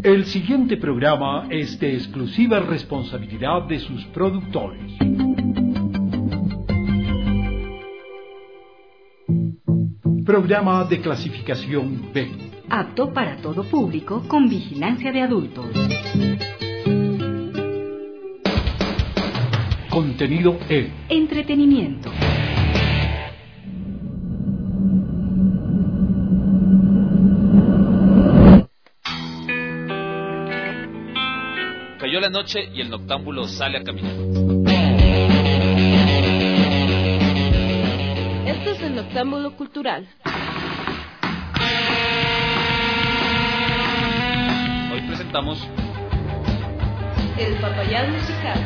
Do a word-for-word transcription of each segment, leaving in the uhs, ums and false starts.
El siguiente programa es de exclusiva responsabilidad de sus productores. Programa de clasificación B. Apto para todo público con vigilancia de adultos. Contenido E. Entretenimiento. Cayó la noche y el noctámbulo sale a caminar. Esto es el Noctámbulo Cultural. Hoy presentamos El Papayal Musical.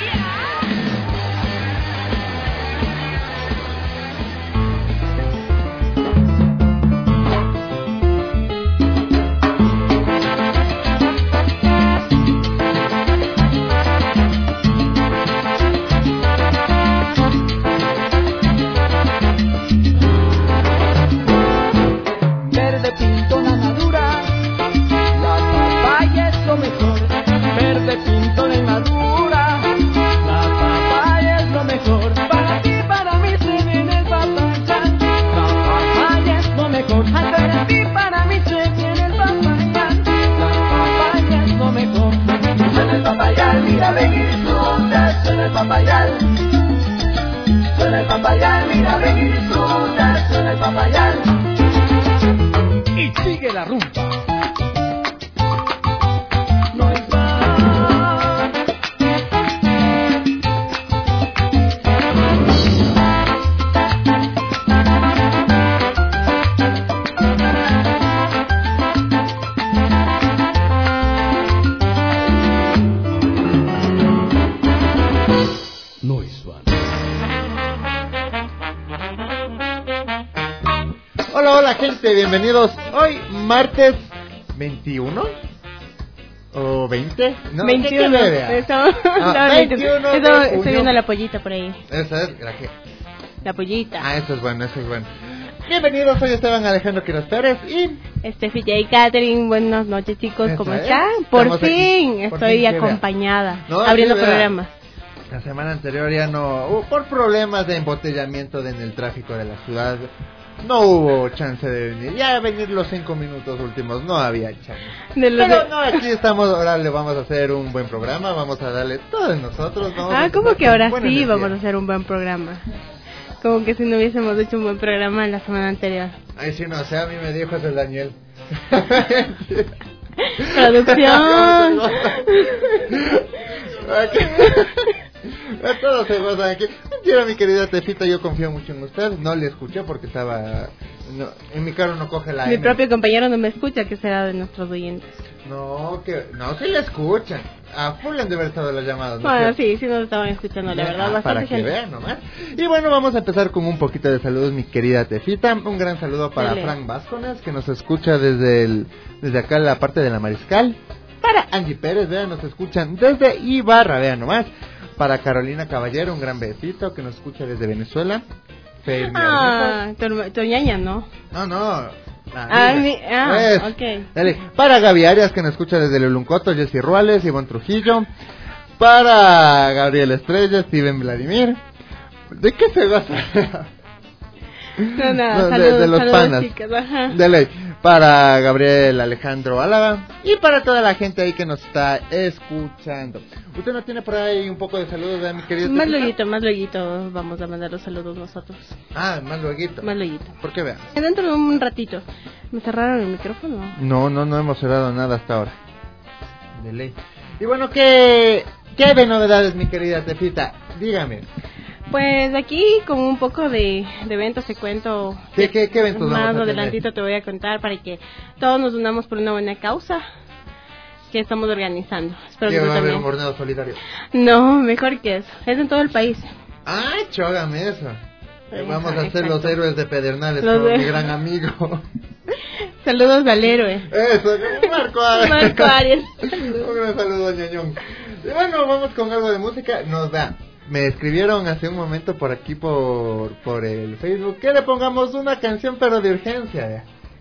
Bienvenidos hoy martes veintiuno o veinte, no, veintiuno. ¿Qué, qué eso, ah, veintiuno eso, estoy viendo la pollita por ahí. Esa es la que la pollita. Ah, eso es bueno, eso es bueno. Bienvenidos, soy Esteban Alejandro Quiroz Pérez y Estefi J. Catherine. Buenas noches, chicos, ¿cómo es? están? Por Estamos fin, aquí. estoy por fin, acompañada, no, abriendo sí, programas. La semana anterior ya no, uh, por problemas de embotellamiento en el tráfico de la ciudad, no hubo chance de venir. Ya venir los cinco minutos últimos, no había chance. De Pero de... no, aquí estamos, ahora le vamos a hacer un buen programa, vamos a darle todo de nosotros. Vamos ah, ¿cómo que ahora sí energía. Vamos a hacer un buen programa? Como que si no hubiésemos hecho un buen programa en la semana anterior. Ay, sí, no, o sea, a mí me dijo eso el Daniel. Producción. Todos se gozan aquí. Mentira, mi querida Tefita, yo confío mucho en usted. No le escuché porque estaba... No, en mi carro no coge la Mi M. propio compañero no me escucha, que será de nuestros oyentes. No, que no, sí le escuchan. A full han de haber estado las llamadas. ¿no? Bueno, sí, sí nos estaban escuchando, la verdad. Ah, para que gente. vean nomás. Y bueno, vamos a empezar con un poquito de saludos, mi querida Tefita. Un gran saludo para Dale. Frank Vázquez, que nos escucha desde el desde acá la parte de la Mariscal. Para Angie Pérez, vean, nos escuchan desde Ibarra, vean nomás. Para Carolina Caballero, un gran besito que nos escucha desde Venezuela. Fer, ah, tu ñaña, ¿no? No, no. Ah, mi, ah pues, ok. Dale. Para Gaby Arias, que nos escucha desde Luluncoto, Jessy Ruales, Ivonne Trujillo. Para Gabriel Estrella, Steven Vladimir. ¿De qué se basa? No, nada, no, saludos, de, de los saludos, panas. Chicas, ajá. De ley. Para Gabriel Alejandro Álava y para toda la gente ahí que nos está escuchando. ¿Usted no tiene por ahí un poco de saludos de mi querido? Más luego, más luego vamos a mandar los saludos nosotros. Ah, más luego. Más luego. ¿Por qué vea? Dentro de un ratito. ¿Me cerraron el micrófono? No, no, no hemos cerrado nada hasta ahora. De ley. Y bueno, ¿qué, qué de novedades, mi querida Tefita? Dígame. Pues aquí con un poco de, de eventos te cuento. ¿Qué, qué, qué eventos más vamos a adelantito tener? Te voy a contar para que todos nos unamos por una buena causa que estamos organizando. Espero que que va a haber también. un horneo solidario. No, mejor que eso. Es en todo el país. Ay, chógame eso. Sí, vamos ajá, a ser exacto. los héroes de Pedernales Los con de... mi gran amigo. Saludos al héroe. Eso, Marco Arias. Marco Arias. Un gran saludo, ñañón. Y bueno, vamos con algo de música. Nos da. Me escribieron hace un momento por aquí por por el Facebook que le pongamos una canción pero de urgencia.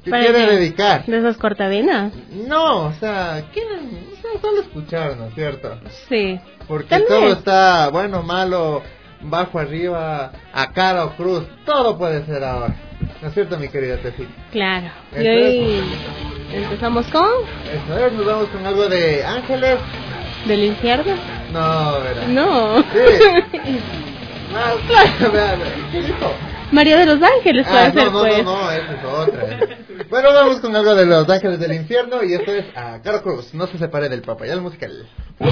¿Qué quiere qué? dedicar? ¿De esas cortavenas? No, o sea, quieren o sea, solo escuchar, ¿no es cierto? Sí. Porque ¿También? Todo está bueno, malo, bajo, arriba, a cara o cruz, todo puede ser ahora. ¿No es cierto, mi querida Tefi? Claro. Entonces, y hoy empezamos con... Eso es, nos vamos con algo de Ángeles. ¿Del infierno? No, ¿verdad? No. Sí. No, claro, vean, ¿qué dijo? María de los Ángeles puede ah, ser, no, no, pues. no, no, esa es otra. ¿eh? Bueno, vamos con algo de los Ángeles del Infierno y esto es a Caro Cruz. No se separe del Papayal Musical.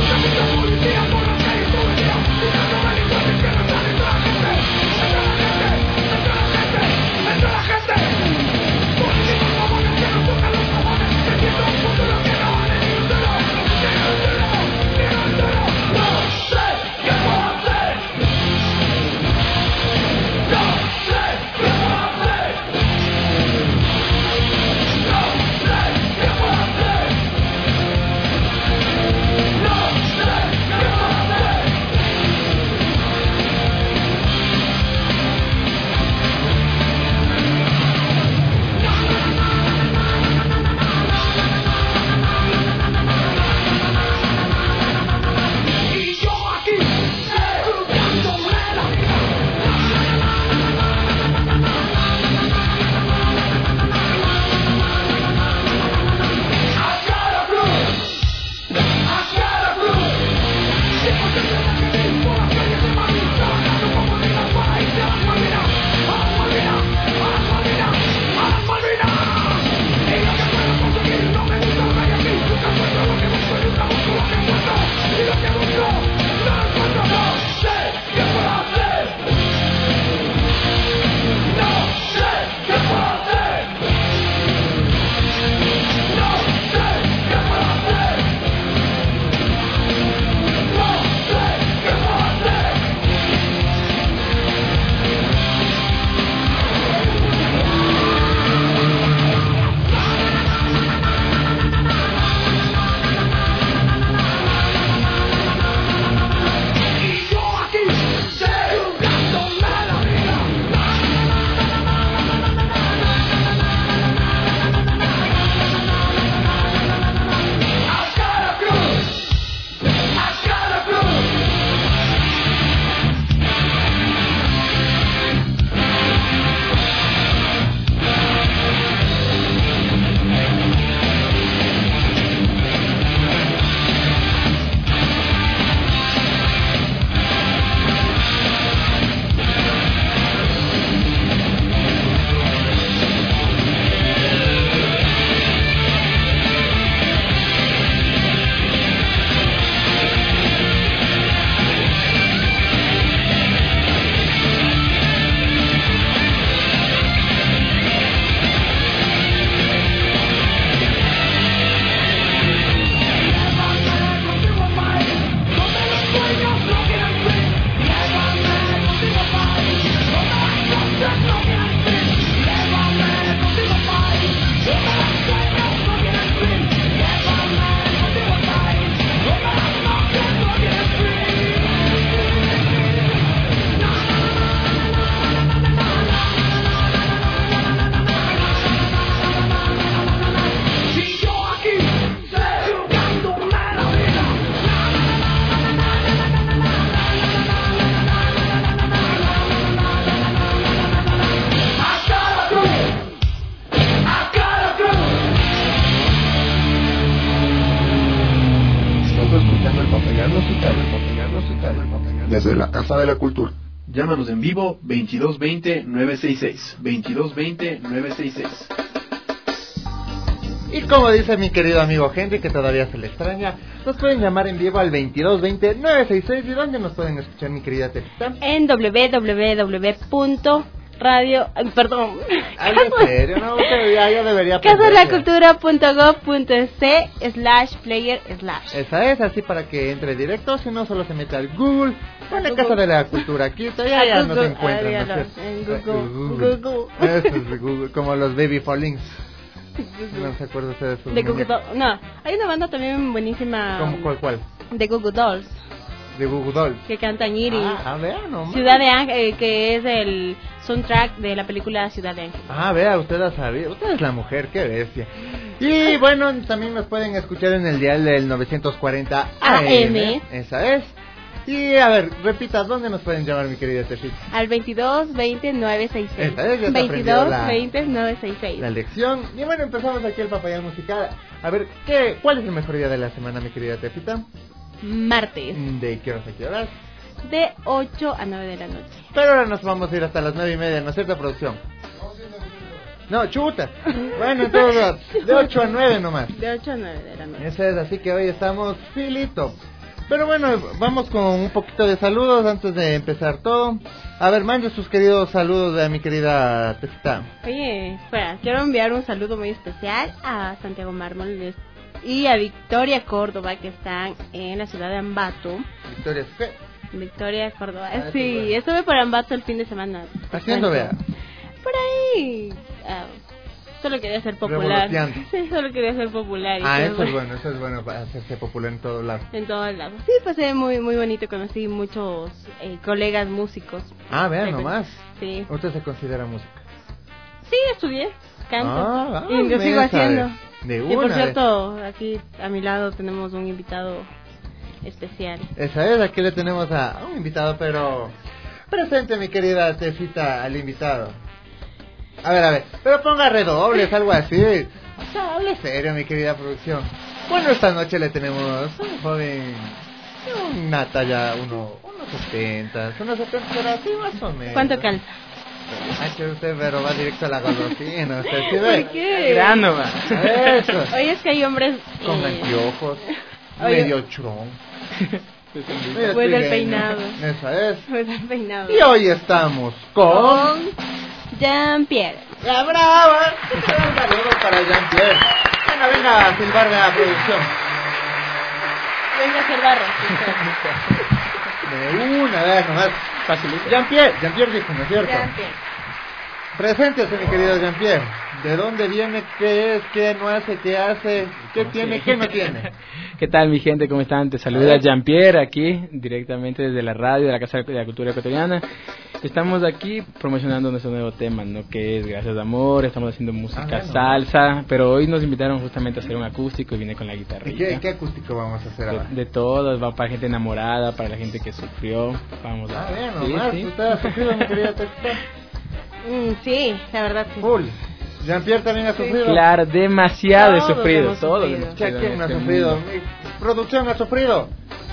Desde la Casa de la Cultura. Llámanos en vivo veintidós veinte nueve sesenta y seis. veintidós veinte nueve sesenta y seis. Y como dice mi querido amigo Henry, que todavía se le extraña, nos pueden llamar en vivo al veintidós veinte nueve sesenta y seis. ¿Y dónde nos pueden escuchar, mi querida Tefita? En doble u doble u doble u punto radio, perdón. Ay, en serio, no, ya, ya debería casalacultura punto gov punto es slash player slash. Esa es, así para que entre directo, si no solo se mete al Google, pone Google. Casa de la Cultura, aquí todavía ya no se encuentran. ¿No? En Google. Google. Eso es Google, como los Baby Fallings. No se acuerdan ustedes de De Google Dolls. No, hay una banda también buenísima. ¿Cómo, cuál, cuál? De Google Dolls. De Google Dolls. Que canta Ñiri. Ah, vea, no Ciudad de Ángel, eh, que es el soundtrack de la película Ciudad de Ángel. Ah, vea, usted ha sabido. Usted es la mujer, qué bestia. Y bueno, también nos pueden escuchar en el dial del novecientos cuarenta A M. Esa es. Y a ver, repita, ¿dónde nos pueden llamar, mi querida Tefita? Al veintidós veinte nueve sesenta y seis. Esta es, ya veintidós veinte nueve sesenta y seis. La lección. Y bueno, empezamos aquí el Papayal Musical. A ver, ¿qué, ¿cuál es el mejor día de la semana, mi querida Tefita? Martes. ¿De qué horas a qué horas? De ocho a nueve de la noche. Pero ahora nos vamos a ir hasta las nueve y media, ¿no es cierto, producción? No, chuta. Bueno, entonces, de ocho a nueve nomás. De ocho a nueve de la noche. Eso es, así que hoy estamos filito. Pero bueno, vamos con un poquito de saludos antes de empezar todo. A ver, mande sus queridos saludos a mi querida Tefita. Oye, espera, quiero enviar un saludo muy especial a Santiago Mármol y a Victoria Córdoba, que están en la ciudad de Ambato. Victoria, ¿qué? Victoria Córdoba, Ah, sí, bueno. estuve por Ambato el fin de semana. Haciendo, vea. Por ahí, ah, solo quería ser popular. Revoloteando. Sí, solo quería ser popular. Y Ah, todo. eso es bueno, eso es bueno para hacerse popular en todos lados. En todos lados. Sí, pasé muy muy bonito, conocí muchos eh, colegas músicos. Ah, vea Sí, nomás. Sí. ¿Usted se considera música? Sí, estudié canto. Ah, y lo me sigo sabe. haciendo. De Y por una cierto, aquí a mi lado tenemos un invitado especial. Esa es, aquí le tenemos a un invitado, pero presente, mi querida Tefita, al invitado. A ver, a ver, pero ponga redobles, algo así. O sea, hable serio, mi querida producción. Bueno, esta noche le tenemos un joven, una talla, uno, unos setenta, unos setenta, pero así más o menos. ¿Cuánto calza? Ah, que usted, pero va directo a la golosina, usted sí ve. ¿Por qué? Grano, va. Eso. Oye, es que hay hombres... Con eh, anteojos, Oye. medio chron. medio Pues el trigueño. peinado. Esa es. Pues el peinado. Y hoy estamos con... Con Jean-Pierre. ¡La brava! Un saludo para Jean-Pierre. Venga, venga a silbar de la producción. Venga hacia el barro. De una vez nomás. Facilito. Jean-Pierre, Jean-Pierre dijo, ¿no es cierto? Jean-Pierre. Preséntese, mi querido Jean-Pierre. ¿De dónde viene? ¿Qué es? ¿Qué no hace? ¿Qué hace? ¿Qué tiene? ¿Qué no tiene? ¿Qué tal, mi gente? ¿Cómo están? Te saluda Jean-Pierre aquí, directamente desde la radio de la Casa de la Cultura Ecuatoriana. Estamos aquí promocionando nuestro nuevo tema, ¿no? Que es Gracias de Amor. Estamos haciendo música Ah, bueno. salsa, pero hoy nos invitaron justamente a hacer un acústico y vine con la guitarra. ¿Y qué, qué acústico vamos a hacer ahora? De, de todo, va para gente enamorada, para la gente que sufrió. Vamos a Ah, bien, sí, nomás. sí. ¿Usted ha sufrido, mi querida Tefita? Mm, sí, la verdad sí. Full. Jean-Pierre también ha sufrido. Claro, demasiado he Todos sufrido, hemos todos sufrido. hemos ¿Qué- sufrido ¿Quién en no ha este sufrido? mundo. Mi producción ha sufrido.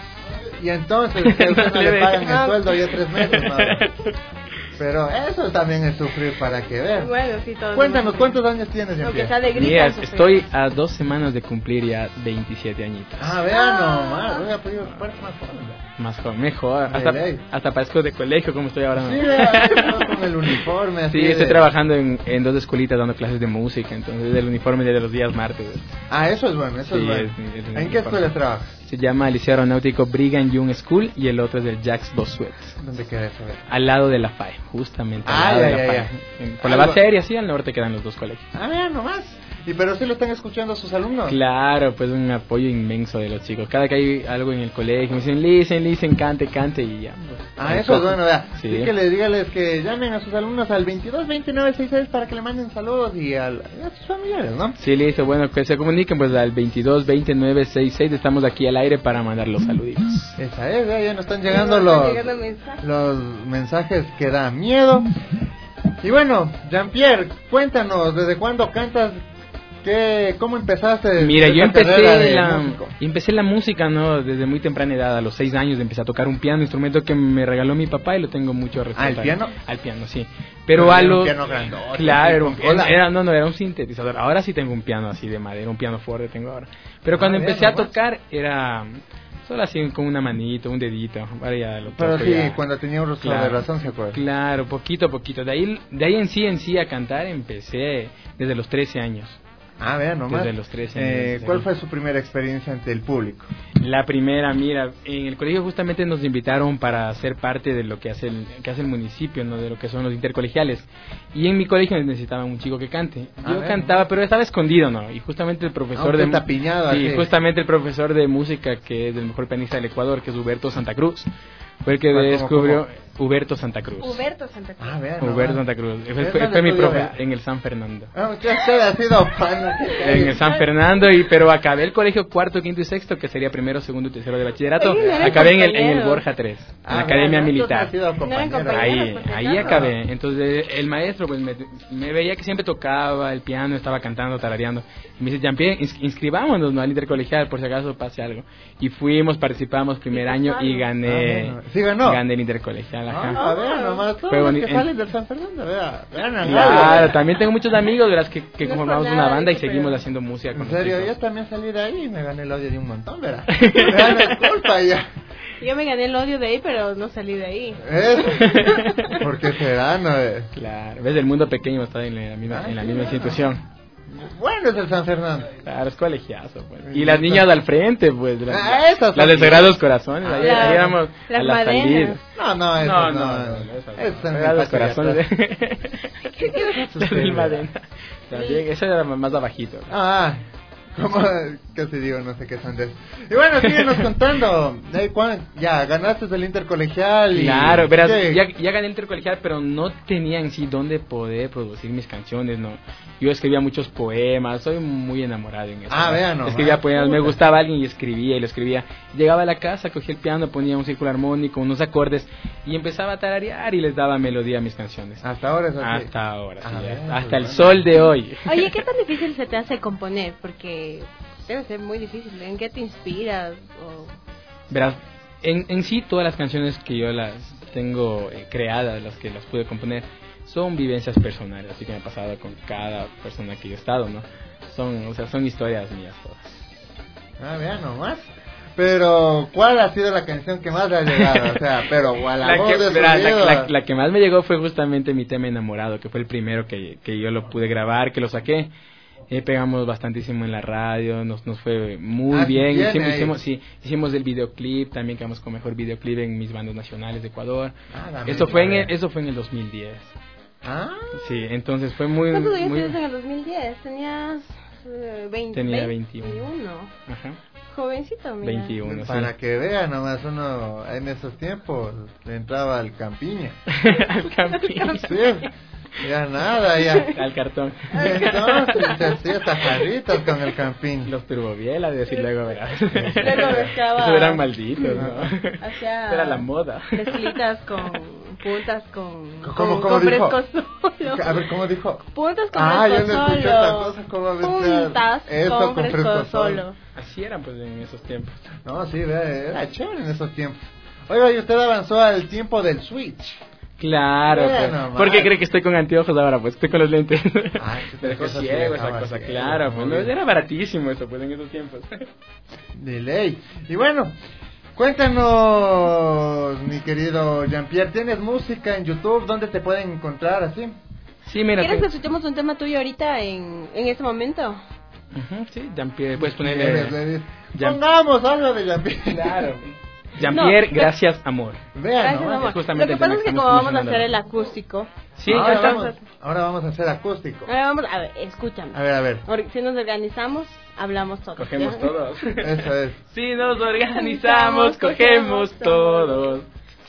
Y entonces, que a usted no le pagan el sueldo ya tres meses, madre. Pero eso también es sufrir, para que vean. Bueno, sí, todos. Cuéntanos, hemos- ¿cuántos años tienes, Aunque Jean-Pierre? sea de Mira, gritos. estoy a dos semanas de cumplir ya veintisiete añitos. Ah, vean nomás, voy a pedir parece más joven. Más joven, mejor. De Hasta, ley. hasta parezco de colegio como estoy ahora. ¿no? Sí, vean, con el uniforme así. Sí, estoy de- trabajando en, en dos escuelitas dando clases de música, entonces el uniforme de los días martes. Ah, eso es bueno, eso Sí, es bueno. es- es un ¿En qué uniforme. escuela trabajas? Se llama Liceo Aeronáutico Brigham Young School y el otro es del Jacques Bossuet, ¿Dónde queda eso? Ve? al lado de la F A E, justamente al Ah, lado ya, de la ya, F A E. ya. En- Por la Algo- base aérea, sí, al norte quedan los dos colegios. Ah, vean nomás. ¿Y pero sí lo están escuchando sus alumnos? Claro, pues un apoyo inmenso de los chicos. Cada que hay algo en el colegio, me dicen, listen, listen, cante, cante y ya. pues, Ah, me eso es cojo. bueno, vea. Sí. Sí, que les dígales que llamen a sus alumnos al veintidós veintinueve sesenta y seis para que le manden saludos y al- a sus familiares, ¿no? Sí, listo, bueno, que se comuniquen pues al veintidós veintinueve sesenta y seis, estamos aquí al aire para mandar los saluditos. Esa es, vea, ya nos están llegando Nos los, están llegando mensajes. los mensajes que dan miedo. Y bueno, Jean-Pierre, cuéntanos, ¿desde cuándo cantas? ¿Qué, ¿Cómo empezaste? Mira, yo esta carrera empecé de la, músico? empecé la música, ¿no? Desde muy temprana edad, a los seis años empecé a tocar un piano, instrumento que me regaló mi papá y lo tengo mucho respeto. ¿Ah, el piano? Al piano, sí. Pero Pero a era un los... piano grandote, Claro, era un, con cola. era, no, no, era un sintetizador. Ahora sí tengo un piano así de madera, un piano fuerte tengo ahora. Pero cuando Ah, bien, empecé a nomás. tocar era solo así con una manito, un dedito. Ahora ya lo Pero toco sí, ya. cuando tenía un rostro de Claro. razón, ¿se acuerda? Claro, poquito a poquito. De ahí, de ahí en sí, en sí a cantar empecé desde los trece años. Ah, vean nomás. Desde los trece eh, años. ¿Cuál fue su primera experiencia ante el público? La primera, mira, en el colegio justamente nos invitaron para ser parte de lo que hace el, que hace el municipio, ¿no? De lo que son los intercolegiales. Y en mi colegio necesitaban un chico que cante. Yo ver, cantaba, pero estaba escondido, ¿no? Y justamente el profesor Ah, de... tapiñado, sí, así. justamente el profesor de música, que es el mejor pianista del Ecuador, que es Huberto Santa Cruz, fue el que ¿Cómo, descubrió... cómo? Huberto Santa Cruz. Huberto Santa Cruz. Ah, vean Huberto nomás. Santa Cruz. Fue, ¿Es fue- donde fue mi estudió, profe eh? en el San Fernando. Ah, usted ha sido fan. En el San Fernando, y pero acabé el colegio cuarto, quinto y sexto, que sería primero, segundo y tercero de bachillerato. Oye, no eran Acabé en el, en el compañeros. Borja tres, en Ah, la Academia bueno, Militar. entonces ha sido No eran compañero. compañeros. Ahí, pues, ahí ya. acabé. Entonces el maestro pues me, me veía que siempre tocaba el piano, estaba cantando, tarareando. Y me dice, Jean-Pierre, ins- inscribámonos, ¿no? Al intercolegial, por si acaso pase algo. Y fuimos, participamos primer año y gané. Ah, bueno. ¿Sí ganó? Gané el intercolegial, ajá. Ah, vean nomás, todos Fue los boni- que en- salen del San Fernando, vea, vean al Claro, lado. también tengo muchos amigos, verás, que, que No es conformamos por una nada, banda y dice, seguimos pero- haciendo música con En los serio, chicos. yo también salí de ahí y me gané el odio de un montón, verá. Me gané la culpa ya. Yo me gané el odio de ahí, pero no salí de ahí. Eso. ¿Por qué será, no? eh? Claro, ves, el mundo pequeño está en la misma, Ah, en la sí, misma bueno. institución. Bueno, es el San Fernando. Claro, es colegiazo, pues. Y las niñas al frente, pues. Las, Ah, esas las de son- Sagrados Corazones, Ah, ahí, las- ahí éramos las a la madenas. salida. No, no, eso No, no. no, no, no, esas no. Eso en el Sagrados patio de Corazones. atrás. ¿Qué quieres Las hacer? del Madena. También, eso era más abajito. Ah, como casi digo, no sé qué son de eso. Y bueno, síguenos contando. Eh, ¿cuán- Ya, ganaste el intercolegial. Y... Claro, verás, ¿Qué? ya, ya gané el intercolegial, pero no tenía en sí dónde poder producir mis canciones, ¿no? Yo escribía muchos poemas, soy muy enamorado en eso. Ah, ¿no? vean nomás. Escribía poemas, me Puta. gustaba alguien y escribía y lo escribía. Llegaba a la casa, cogía el piano, ponía un círculo armónico, unos acordes y empezaba a tararear y les daba melodía a mis canciones. Hasta ahora es así. Hasta ahora, sí, Ah, ya. bien, hasta pues el bueno. sol de hoy. Oye, ¿qué tan difícil se te hace componer? Porque debe ser muy difícil. ¿En qué te inspiras? O... Verás, en, en sí todas las canciones que yo las tengo eh, creadas, las que las pude componer, son vivencias personales, así que me ha pasado con cada persona que yo he estado, ¿no? Son, o sea, son historias mías todas. Ah, vean nomás. Pero, ¿cuál ha sido la canción que más le ha llegado? O sea, pero a la, La voz que, de su verás, la, vida. la- la que más me llegó fue justamente mi tema Enamorado, que fue el primero que, que yo lo pude grabar, que lo saqué. Eh, pegamos bastantísimo en la radio, nos, nos fue muy Ah, sí bien. tiene Hicimos, ahí. hicimos, sí, hicimos el videoclip, también quedamos con mejor videoclip en mis bandas nacionales de Ecuador. Ah, dame Eso fue, en saber. el, eso fue en el dos mil diez. Ah, Sí, entonces fue muy... ¿Cuántos años muy tienes en el dos mil diez? Tenías eh, veinte. Tenía veintiuno. Ajá, Jovencito, mira. veintiuno, para sí. que vean nomás uno en esos tiempos le entraba al campiña. Al camping. Sí, ya nada, ya. Al cartón. Entonces se hacía tajaditas con el campín. Los turbovielas, decir luego, verás. Luego mezclaba- Esos eran malditos, ¿no? Hacía Era la moda. mezclitas con puntas con, ¿Cómo- con, cómo con dijo? fresco solo. A ver, ¿cómo dijo? Puntas con Ah, yo fresco no escuché solo. esa cosa, ¿cómo mezclar Puntas eso con, con fresco, fresco solo. solo? Así eran, pues, en esos tiempos. No, sí, vea, era chévere en esos tiempos. Oiga, y usted avanzó al tiempo del Switch. Claro, Mira pues. nomás. ¿Por qué cree que estoy con anteojos ahora? Pues estoy con los lentes. Ah, sí, Me dejó eso sí ciego esa dejaba cosa, ciego, claro. Pues muy no, bien. era baratísimo eso, pues, en esos tiempos. De ley. Y bueno, cuéntanos, mi querido Jean-Pierre, ¿tienes música en YouTube? ¿Dónde te pueden encontrar así? Sí, mira. ¿Quieres que te- escuchemos un tema tuyo ahorita en, en este momento? Ujú, sí, Jean-Pierre, puedes ¿Quieres, ponerle... le dices? Jean- Pongamos algo de Jean-Pierre. Claro. Jean-Pierre, No. gracias, amor. Vean, Gracias, ¿no? amor. es justamente Lo que pasa el es tema que que como estamos vamos a hacer el promocionando. acústico, Sí, ahora, ya vamos, estamos. ahora vamos a hacer acústico. ahora vamos a ver, escúchame. A ver, a ver. Ahora, si nos organizamos, hablamos todos. Cogemos ¿ya? todos. Eso es. Si nos organizamos, cogemos todos.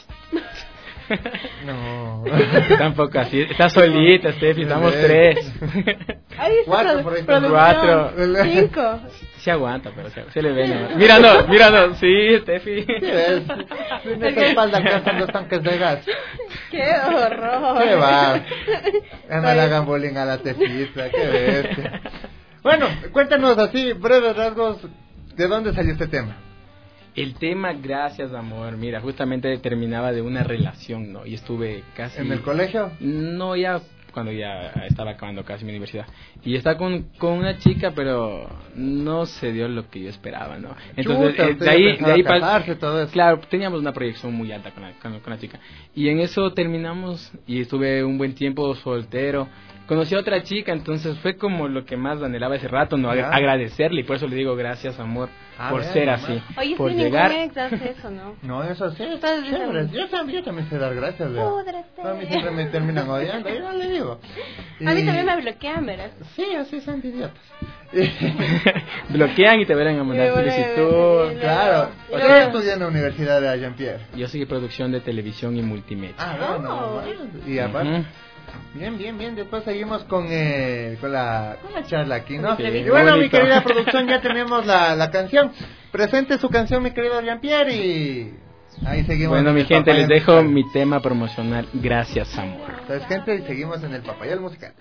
No. Tampoco así. Está solita, Steffi, estamos Sí. tres. Ahí está, Cuatro produ- por ahí. producción. Cuatro. Cinco. Se aguanta, pero se, se le ve. ¿no? Míralo, míralo. Sí, Steffi. ¿Qué ves? En esa espalda alcanzan dos tanques de gas. ¡Qué horror! ¿Qué va? Ya no le hagan bullying a la tefita, qué bestia. Bueno, cuéntanos así, breves rasgos, ¿de dónde salió este tema? El tema, gracias, amor. Mira, justamente terminaba de una relación, ¿no? Y estuve casi... ¿En el colegio? No, ya cuando ya estaba acabando casi mi universidad. Y estaba con, con una chica, pero no se dio lo que yo esperaba, ¿no? Entonces, Chuta, eh, de ahí, de ahí casarse, todo eso. claro, teníamos una proyección muy alta con la, con, con la chica. Y en eso terminamos y estuve un buen tiempo soltero. Conocí a otra chica, entonces fue como lo que más anhelaba ese rato, ¿no? Ya. Agradecerle, y por eso le digo gracias, amor, Ah, por bien, ser nomás. así. Oye, por sí, llegar. ningún ex hace eso, ¿no? No, eso sí, está Todos dicen- chévere. Yo también, yo también sé dar gracias, vea. Púdrete. A mí siempre me terminan odiando, yo no le digo. A mí Y- también me bloquean, ¿verdad? Sí, así son de idiotas. Bloquean y te verán a mandar Y bueno, solicitud. y Claro. Y ¿Qué luego- estudié en la Universidad de Jean-Pierre? Yo soy producción de televisión y multimedia. Ah, bueno. Oh. Y aparte, Ujú. bien, bien, bien. Después seguimos con, eh, con, la, con la charla aquí, ¿no? Sí, Y bueno, bonito. mi querida producción, ya tenemos la, la canción. Presente su canción, mi querido Jean-Pierre, y ahí seguimos. Bueno, en mi el gente, Papayal les dejo Musical. mi tema promocional, Gracias, amor. Entonces, gente, y seguimos en el Papayal Musical.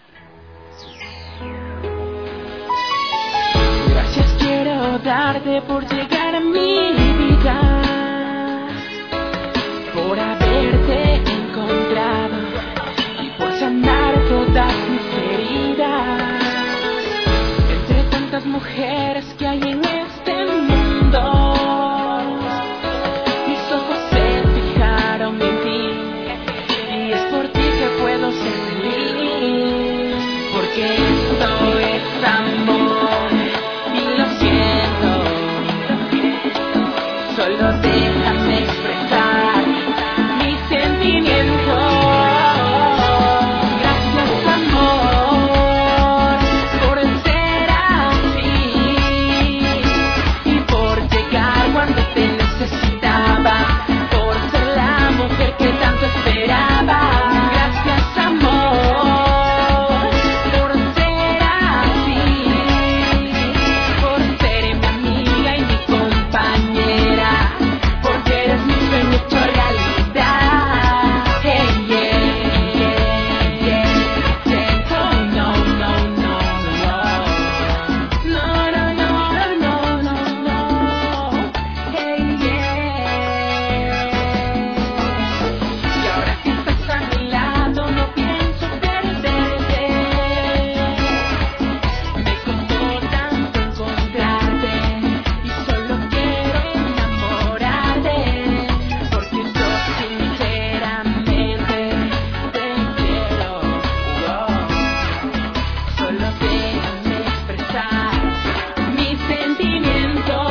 Gracias quiero darte por llegar a mi vida, por haberte encontrado y por sanar todas mis heridas. Entre tantas mujeres que hay en este mundo, mis ojos se fijaron en ti y es por ti que puedo ser feliz, porque esto es amor y lo siento. Solo déjame expresar mis sentimientos. Gracias, amor, por ser así y por llegar cuando te necesitaba, por ser la mujer que tanto esperaba. Gracias, amor, por ser así, por ser mi amiga y mi compañera, porque eres mi sueño hecho realidad. Hey, yeah, yeah, yeah, yeah. Oh, no, no, no, no. No, no, no, no, no, no. Hey, yeah. Y ahora que estás a mi lado no pienso perderte. Me costó tanto encontrarte y solo quiero enamorarte, porque yo sinceramente te quiero. Wow. Solo déjame expresar mis sentimientos.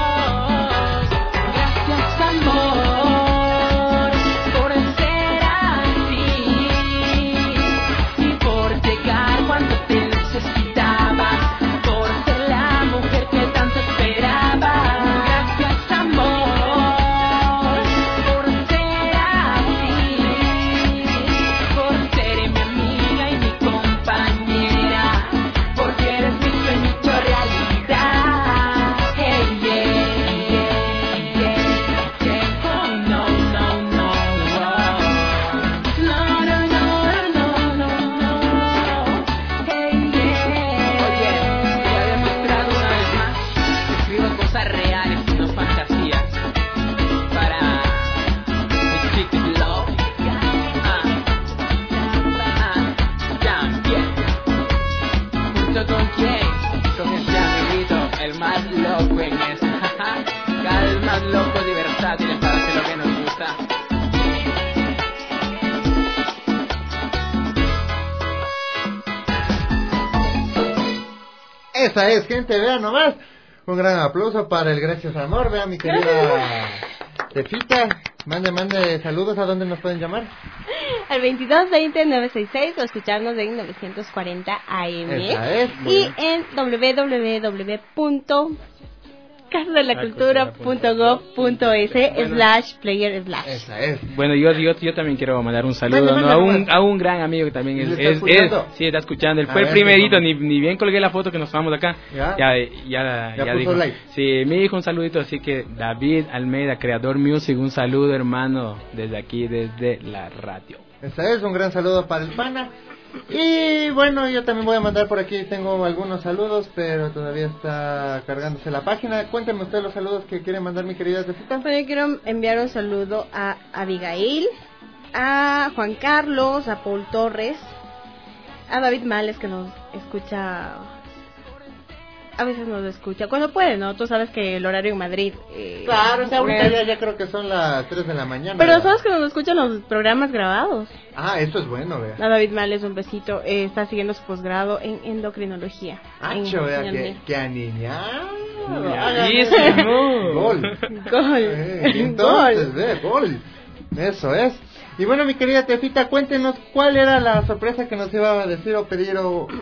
Gracias, amor, por ser así y por llegar cuando te necesitaba, por ser la mujer que tanto esperaba. Gracias, amor, por ser así, por ser mi amiga y mi compañera, porque eres mi sueño hecho realidad. Hey, yeah, yeah, yeah, yeah. Oh, no, no, no, no. No, no, no, no, no, no. Hey, yeah. Oye, voy a demostrar una vez más que escribo cosas reales y no fantasías para mis chicos love. Ah, ah, Jean-Pierre. ¿Junto con quién? Con este amiguito, el más loco en esto. Cada vez más loco y versátil para hacer lo que nos gusta. Esa es, gente, vean nomás. Un gran aplauso para el Gracias, amor. Vean, mi querida Tefita. Mande, mande saludos. ¿A dónde nos pueden llamar? Al veintidós veinte nueve sesenta y seis o escucharnos en novecientos cuarenta A M. Esa es. Muy Y bien. en doble u doble u doble u punto casa de la cultura punto gov punto es slash player slash. Esa es. Bueno, yo, yo, yo también quiero mandar un saludo, Mande, ¿no? mande, a, un, mande. a un gran amigo que también es, ¿Le está es, es- escuchando? sí, está escuchando. Él A fue el ver, primerito, ¿cómo? ni, ni bien colgué la foto que nos tomamos acá. ¿Ya? Ya, ya, Ya ya, puso dijo. like. Sí, me dijo un saludito, así que David Almeida, creador music, un saludo, hermano, desde aquí, desde la radio. Esa es, un gran saludo para el pana. Y bueno, yo también voy a mandar por aquí, tengo algunos saludos, pero todavía está cargándose la página. Cuéntenme ustedes los saludos que quieren mandar, mi querida Tefita. Bueno, yo quiero enviar un saludo a Abigail, a Juan Carlos, a Paul Torres, a David Males, que nos escucha, a veces nos escucha, cuando puede, ¿no? Tú sabes que el horario en Madrid... Eh, Claro, o sea, ahorita es- ya, ya creo que son las tres de la mañana. Pero ¿verdad? sabes que nos escuchan los programas grabados. Ah, eso es bueno, vea. A David Males, un besito, eh, está siguiendo su posgrado en endocrinología. Hacho, En- vea, en- que, que aniñado. Buenísimo. Gol. Gol. Eh, entonces, ve, gol. Eso es. Y bueno, mi querida Tefita, cuéntenos cuál era la sorpresa que nos iba a decir o pedir o... o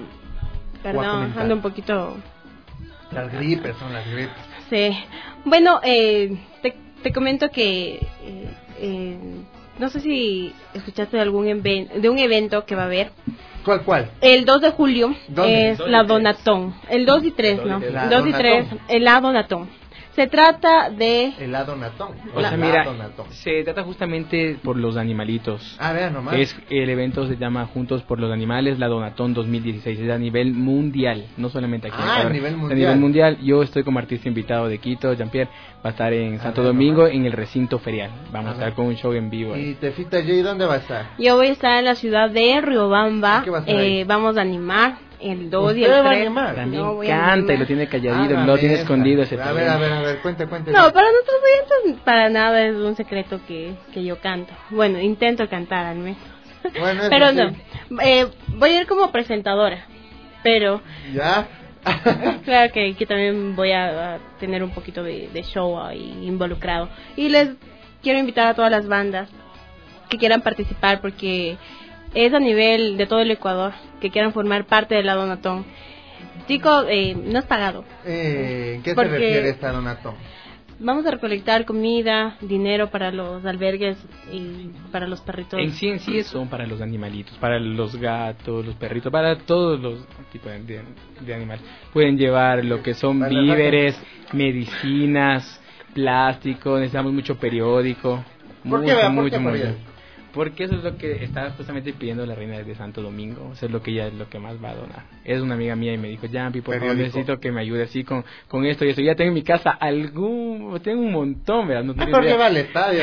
a Perdón, comentar. ando un poquito... Las gripes, son las gripes. Sí. Bueno, eh, te, te comento que... eh, eh, no sé si escuchaste de algún even- de un evento que va a haber. ¿Cuál, cuál? El dos de julio ¿Dónde? es dos y la tres. Donatón. El dos y tres, ¿no? La dos y tres, Donatón. el la Donatón. Se trata de... Helado natón. O sea, Helado mira, natón. se trata justamente por los animalitos. Ah, vean nomás. Es el evento se llama Juntos por los Animales, la Donatón dos mil dieciséis, es a nivel mundial, no solamente aquí en Ah, Ecuador, a nivel es mundial. nivel mundial. Yo estoy como artista invitado de Quito, Jean-Pierre va a estar en Santo ver, Domingo nomás. en el recinto ferial. Vamos A a estar ver. con un show en vivo. ahí. Y Tefita J, ¿dónde va a estar? Yo voy a estar en la ciudad de Riobamba. ¿Qué va a hacer ahí? Eh, vamos a animar el dos y ¿Usted el va a tres. animar? También Yo voy a canta y animar. lo tiene calladito, Ah, lo tiene esa. escondido ese A ver, talento. a ver, a ver, cuente, cuente. No, para nuestros oyentes para nada es un secreto que, que yo canto. Bueno, intento cantar al menos. Bueno, eso Pero sí. no, eh, voy a ir como presentadora. Pero ¿Ya? claro que, que también voy a, a tener un poquito de, de show ahí involucrado. Y les quiero invitar a todas las bandas que quieran participar porque es a nivel de todo el Ecuador, que quieran formar parte de la Donatón. Chicos, eh, no es pagado. Eh, ¿En qué Porque- se refiere esta donatón? Vamos a recolectar comida, dinero para los albergues y para los perritos. En sí, en sí son para los animalitos, para los gatos, los perritos, para todos los tipos de, de- de animales. Pueden llevar lo que son Para las víveres, medicinas, plástico, necesitamos mucho periódico. ¿Por qué, mucho, vea? ¿Por mucho, qué, por mucho. qué? Porque eso es lo que está justamente pidiendo la reina de Santo Domingo. Eso es lo que ella es lo que más va a donar. Es una amiga mía y me dijo, Jampi, por favor, Periódico. necesito que me ayude así con, con esto y eso. Ya tengo en mi casa algún, tengo un montón, ¿verdad? No tengo Mejor idea. lleva al estadio.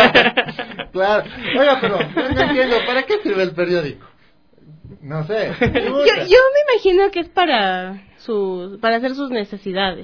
Claro. Oiga, pero yo no entiendo, ¿para qué sirve el periódico? No sé. Yo, yo me imagino que es para sus, para hacer sus necesidades.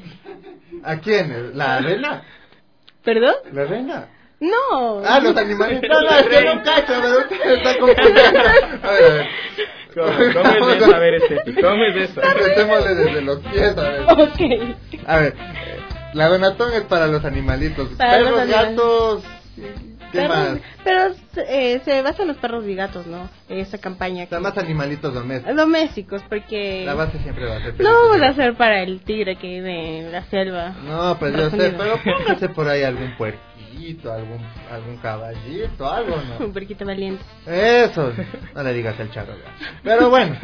¿A quién? ¿La reina? ¿Perdón? ¿La reina? No. Ah, los animalitos. No, no, es que no cacho, pero usted me está confundiendo. A ver, a ver. ¿Cómo, cómo es eso? A ver, este, ¿cómo es eso? Empetémosle desde los pies, a ver. Ok. A ver, eh, la donatón es para los animalitos. Para los Perros, animales. gatos, ¿qué Perros- más? Pero eh, se basa en los perros y gatos, ¿no? Esa campaña. O sea, que- más animalitos domésticos. domésticos, porque La base siempre va a ser no perritos vamos y a gatos. hacer para el tigre que vive en la selva. No, pues yo sé, Razonero. pero póngase por ahí algún puerquito, algún algún caballito, algo, ¿no? Un perquito valiente. Eso, no le digas el charro. ya. Pero bueno,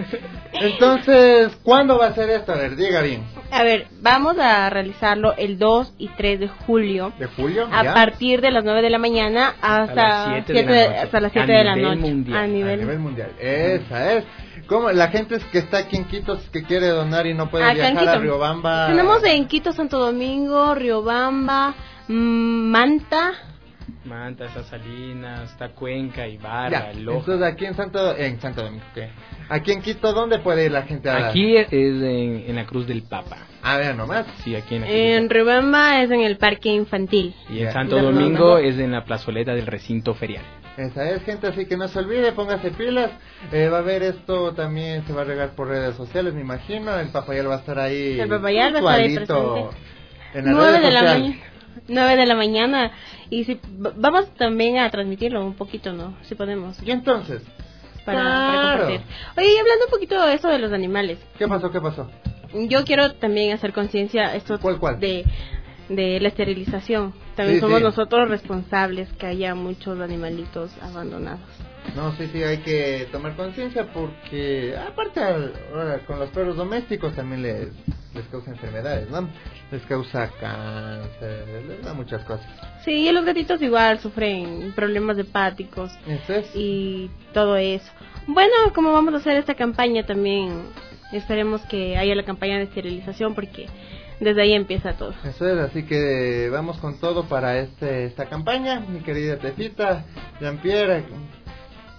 entonces, ¿cuándo va a ser esto? A ver, diga bien. A ver, vamos a realizarlo el dos y tres de julio. ¿De julio? A ¿Ya? partir de las nueve de la mañana hasta, las siete de siete la de- noche. hasta las A siete de la nivel noche. mundial. A A nivel, nivel mundial. Esa es. Como la gente que está aquí en Quito que quiere donar y no puede Acá en viajar a Quito. Riobamba. Tenemos en Quito, Santo Domingo, Riobamba, mm, Manta. Manta, está Salinas, está Cuenca, Ya, Ibarra, Loja. entonces aquí en Santo, en Santo Domingo, ¿qué? Aquí en Quito, ¿dónde puede ir la gente a dar? Aquí es en, en la Cruz del Papa. A ver, nomás. Sí, aquí en la Cruz del En Riobamba es en el parque infantil. Papa. Y en Ya. Santo ¿Y la Domingo Domingo? es en la plazoleta del recinto ferial. Esa es, gente, así que no se olvide, póngase pilas. Eh, va a haber esto también, se va a regar por redes sociales, me imagino. El Papayal va a estar ahí. El Papayal va a estar ahí puntualito presente. en las nueve redes de la sociales. mañana. nueve de la mañana. Y si v- vamos también a transmitirlo un poquito, ¿no? Si podemos. Y entonces, Para, para Claro. compartir. Oye, y hablando un poquito de eso de los animales. ¿qué pasó? ¿Qué pasó? Yo quiero también hacer conciencia esto ¿Cuál, cuál? de de la esterilización. También Sí, somos sí. nosotros responsables que haya muchos animalitos abandonados. No, sí, sí, hay que tomar conciencia porque, aparte, al- ahora, con los perros domésticos también les, les causa enfermedades, ¿no? Les causa cáncer, les da muchas cosas. Sí, y los gatitos igual sufren problemas hepáticos ¿Eso es? y todo eso. Bueno, como vamos a hacer esta campaña también, esperemos que haya la campaña de esterilización porque desde ahí empieza todo. Eso es, así que vamos con todo para este esta campaña, mi querida Tefita, Jean-Pierre.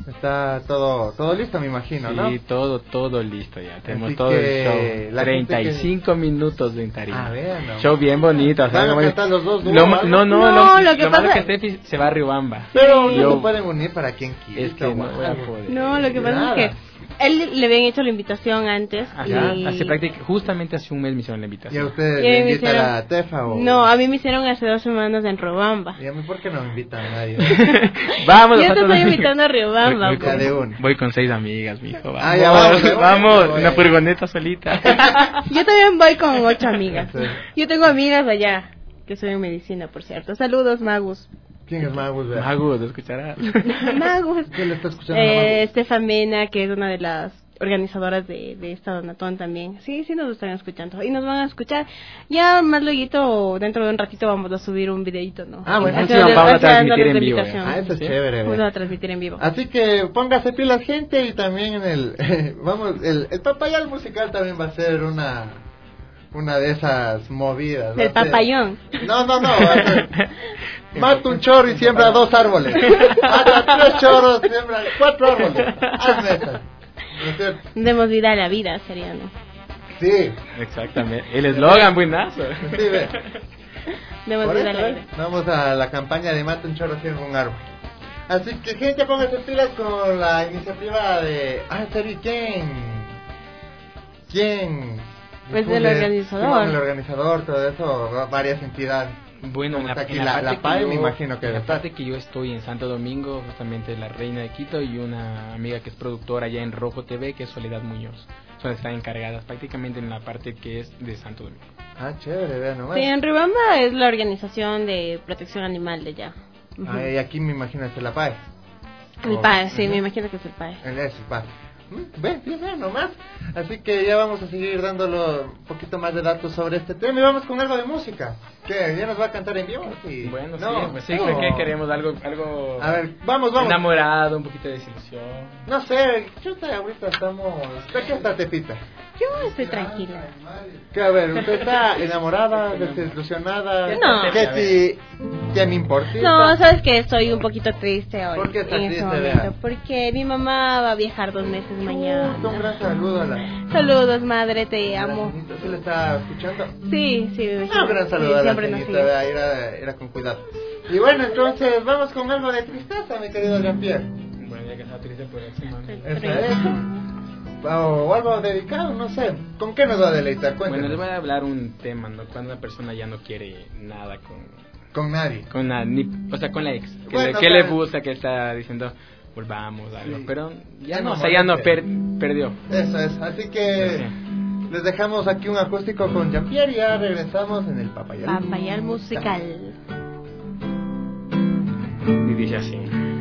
Está todo todo listo, me imagino, sí, ¿no? Sí, todo, todo listo ya. Tenemos Así todo que el show. la treinta y cinco que... minutos de tarima. A ver, no. Show bien bonito. ¿Van a cantar los dos dúos, lo, algo? No, no, No, lo, lo que lo pasa- malo es que Steffi se va a Riobamba. Pero Yo- no se pueden unir para quien quiera. Es que no voy a poder. No, lo que pasa Nada. es que él le habían hecho la invitación antes. Ajá, y... hace práctica, justamente hace un mes me hicieron la ¿Y a invitación. ustedes Y le me invita hicieron- la Tefa o...? No, a mí me hicieron hace dos semanas en Riobamba. ¿Y a mí por qué no me invitan a nadie? Vamos, Yo te nosotros- estoy invitando a Riobamba. Voy, voy, Ya de con, una. voy con seis amigas, mijo. Vamos, Ah, ya vamos, ya vamos, vamos. una furgoneta solita. Yo también voy con ocho amigas. Sí. Yo tengo amigas allá, que soy en medicina, por cierto. Saludos, Magus. ¿Quién es Magus? vea? Magus, ¿te escucharás? Magus. ¿Quién le está escuchando a Eh, Magus? Estefan Mena, que es una de las organizadoras de, de esta donatón también. Sí, sí nos están escuchando. Y nos van a escuchar. Ya más luego, dentro de un ratito, vamos a subir un videito, ¿no? Ah, bueno, Haciendo- sí, vamos a haciendo transmitir la en vivo, invitación. Ah, eso es Sí. chévere. Vamos vea. a transmitir en vivo. Así que póngase pilas, gente, y también en el... vamos, el, el papayal musical también va a ser una... Una de esas movidas. va El a ser- papayón. No, no, no. Va a ser... Mata un chorro y siembra dos árboles. Mata tres chorros, siembra cuatro árboles. Hazme esas. ¿No es cierto? Demos vida a la vida, sería, ¿no? Sí, Exactamente. El eslogan, buenazo. sí, ve. Demos Por vida a eso, la ¿eh? vida. Vamos a la campaña de Mata un chorro, siembra un árbol. Así que, gente, póngase pilas con la iniciativa de... Ah, ¿sabes quién? ¿Quién? Pues el difunde- organizador. Simón, el organizador, todo eso, varias entidades. Bueno, en Como la, está aquí en la- parte la que PAE, yo- me imagino que en la debe estar. parte que yo estoy en Santo Domingo, justamente la reina de Quito y una amiga que es productora allá en Rojo T V, que es Soledad Muñoz. Son están encargadas prácticamente en la parte que es de Santo Domingo. Ah, chévere, vean nomás. Sí, en Riobamba es la organización de protección animal de allá. Ujú. Ah, y aquí me imagino es la PAE. El Oh, P A E, sí, ujú. me imagino que es el P A E. El es el PAE. Mm, Ve, bien, bien, nomás. Así que ya vamos a seguir dándolo un poquito más de datos sobre este tema y vamos con algo de música. ¿Qué? ¿Ya nos va a cantar en vivo? Sí. Bueno, No, sí, pues sí, no. creo que queremos algo, algo A ver, vamos, vamos. enamorado, un poquito de desilusión. No sé, chuta, ahorita estamos... ¿De qué está Tepita? Yo estoy tranquila. Que a ver, ¿usted está enamorada, desilusionada? No. ¿Qué si... ¿Qué me importa? No, sabes que estoy un poquito triste hoy. ¿Por qué estás en este triste, momento, vea? porque mi mamá va a viajar dos meses Un mañana. gran saludo a la... Saludos, madre, te a la amo. señorita. ¿Sí le está escuchando? Sí, sí, me Un gran saludo sí, a la siempre nos señorita, sigue. vea, era, era con cuidado. Y bueno, entonces vamos con algo de tristeza, mi querido Jean-Pierre. Bueno, ya que está triste por eso, man. Esa es. O, o algo dedicado, no sé. ¿Con qué nos va a deleitar? Bueno, Cuéntanos. les voy a hablar un tema, ¿no? Cuando una persona ya no quiere nada con... Con nadie. Con la, ni, o sea, con la ex. Que, Bueno, le, que le claro. busca, que está diciendo, volvamos, algo. Sí. Pero ya Ya no, no o sea, ya no moleste. per- perdió. Eso es. Así que les dejamos aquí un acústico con Jean-Pierre y ya regresamos en el Papayal. Papayal musical. Y dice así.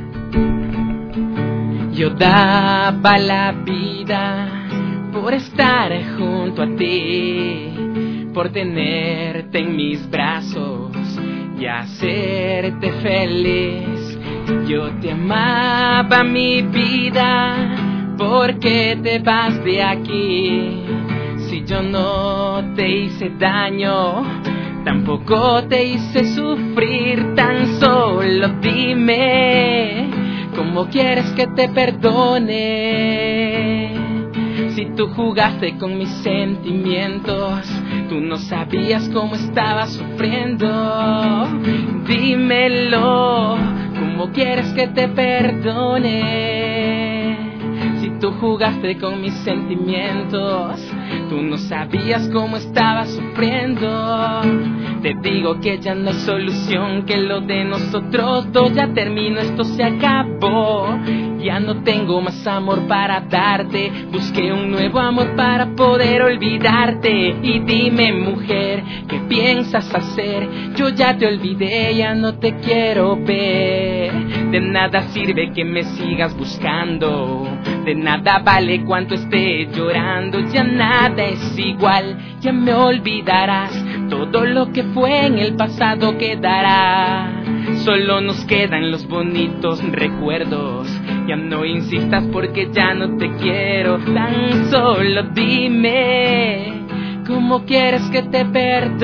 Yo daba la vida por estar junto a ti, por tenerte en mis brazos y hacerte feliz. Yo te amaba, mi vida, ¿por qué te vas de aquí? Si yo no te hice daño, tampoco te hice sufrir, tan solo dime cómo quieres que te perdone. Si tú jugaste con mis sentimientos, tú no sabías cómo estaba sufriendo. Dímelo, cómo quieres que te perdone. Si tú jugaste con mis sentimientos, tú no sabías cómo estaba sufriendo. Te digo que ya no hay solución, que lo de nosotros dos ya terminó, esto se acabó. Ya no tengo más amor para darte, busqué un nuevo amor para poder olvidarte. Y dime, mujer, ¿qué piensas hacer? Yo ya te olvidé, ya no te quiero ver. De nada sirve que me sigas buscando, de nada vale cuánto esté llorando. Ya nada es igual, ya me olvidarás. Todo lo que fue en el pasado quedará. Solo nos quedan los bonitos recuerdos. Ya no insistas porque ya no te quiero. Tan solo dime cómo quieres que te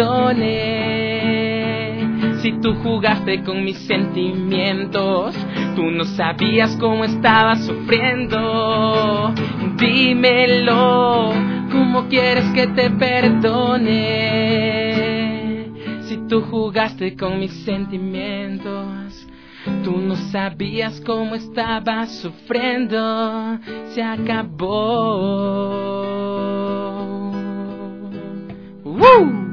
perdone. Si tú jugaste con mis sentimientos, Tú no sabías cómo estaba sufriendo. Dímelo, ¿cómo quieres que te perdone? Si tú jugaste con mis sentimientos, tú no sabías cómo estaba sufriendo. Se acabó. ¡Woo!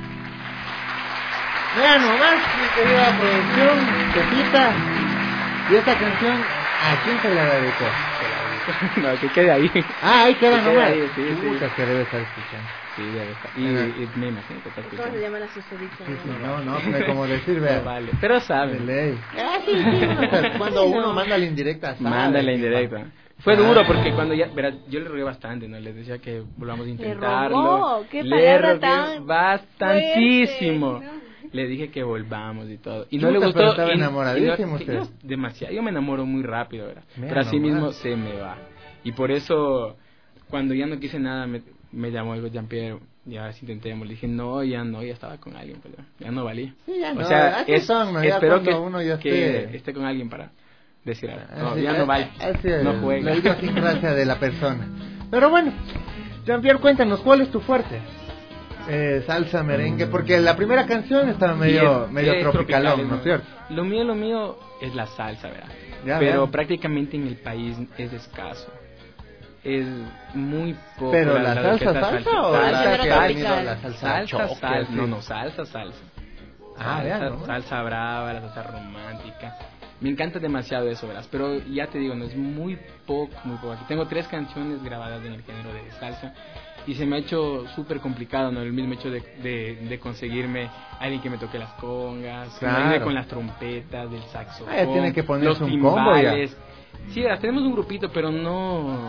Vean nomás, mi querida producción, Pepita. Y esta canción, ¿a quién se la dedicó? No, que quede ahí. Ah, ahí queda Que quede nomás. ahí, sí, sí. Puta, que debe estar escuchando. Sí, debe estar. Y, Ajá. y me imagino que está ¿Cómo se escuchando. llaman las susodichas? Sí, sí, no, no, pero como decir, vea. No vale, pero De saben. ley. Ah, sí, sí, o sea, cuando uno manda la indirecta, sabe. Mándale que indirecta. va. Fue Ah. duro porque cuando ya, verás, yo le rogué bastante, ¿no? Les decía que volvamos a intentarlo. rogó, qué Le palabra rogué tan bastantísimo. fuerte, ¿no? Le dije que volvamos y todo. Y no Puta, le gustó. pero estaba y- enamoradísimo y no- usted. yo- demasiado. Yo me enamoro muy rápido, ¿verdad? Mira Pero así nomás. mismo se me va. Y por eso, cuando ya no quise nada, me, me llamó el Jean-Pierre. Y ahora sí intentemos. Le dije, no, ya no, ya estaba con alguien. Pues, ya, ya no valía. Sí, ya o no, sea, así es, son, ¿no? Ya espero que, cuando uno ya que esté- esté con alguien para decir algo. No, Así- ya no vale. así es, No juega. La idiosincrasia de la persona. Pero bueno, Jean-Pierre, cuéntanos, ¿cuál es tu fuerte? Eh, salsa, merengue, porque la primera canción estaba medio, Sí, es- medio es tropicalón, tropical, ¿no es cierto? Lo mío, lo mío es la salsa, ¿verdad? Ya, Pero vean. prácticamente en el país es escaso. Es muy poco. ¿Pero la salsa, orquesta salsa o la salsa, que ha salsa, venido la salsa salsa, choque, salsa, así? no, no, salsa, salsa. Ah, Salsa, vean, ¿no? salsa brava, la salsa romántica. Me encanta demasiado eso, verás. Pero ya te digo, no es muy poco, muy poco. Aquí tengo tres canciones grabadas en el género de salsa. Y se me ha hecho súper complicado, ¿no? El mismo hecho de, de, de conseguirme alguien que me toque las congas, que me Claro. ayude con las trompetas, del saxofón, Ah, ya tiene que ponerse los un combo ya. timbales. Sí, verás, tenemos un grupito, pero no,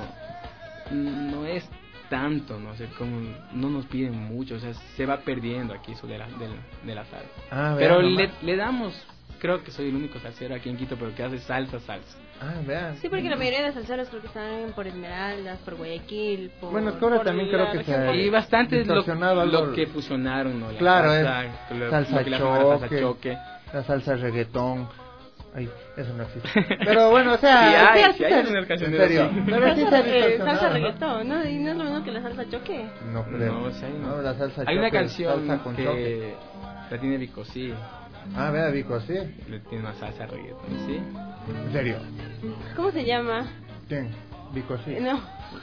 no es tanto, no sé, como no nos piden mucho, o sea, se va perdiendo aquí eso de la, de, la- de la salsa. Ah, vean Pero nomás. le, le damos, creo que soy el único salsero aquí en Quito, pero que hace salsa, salsa. Ah, vean. Sí, porque la mayoría de las salseros creo que están por Esmeraldas, por Guayaquil, por... Bueno, es que ahora por también la creo que región se- por- Y bastante es lo, distorsionado algo- lo que fusionaron, ¿no? La Claro, salsa, es lo- salsa lo que le hacen a la salsa choque. choque. La salsa reggaetón. Ay, eso no existe. Pero bueno, o sea, Sí hay, sí, sí hay sí, unas en canciones serio. así. Pero sí se ha Salsa, eh, distorsionado, salsa ¿no? reggaetón, ¿no? Y no es lo mismo que la salsa choque. No creo. No, sí hay, No, la salsa Hay una choque, canción salsa con choque. que la tiene Vico, sí. Ah, vea, Vico, sí. Le tiene una salsa reggaetón, sí. En serio. ¿Cómo se llama? ¿Quién? Vico, sí. No,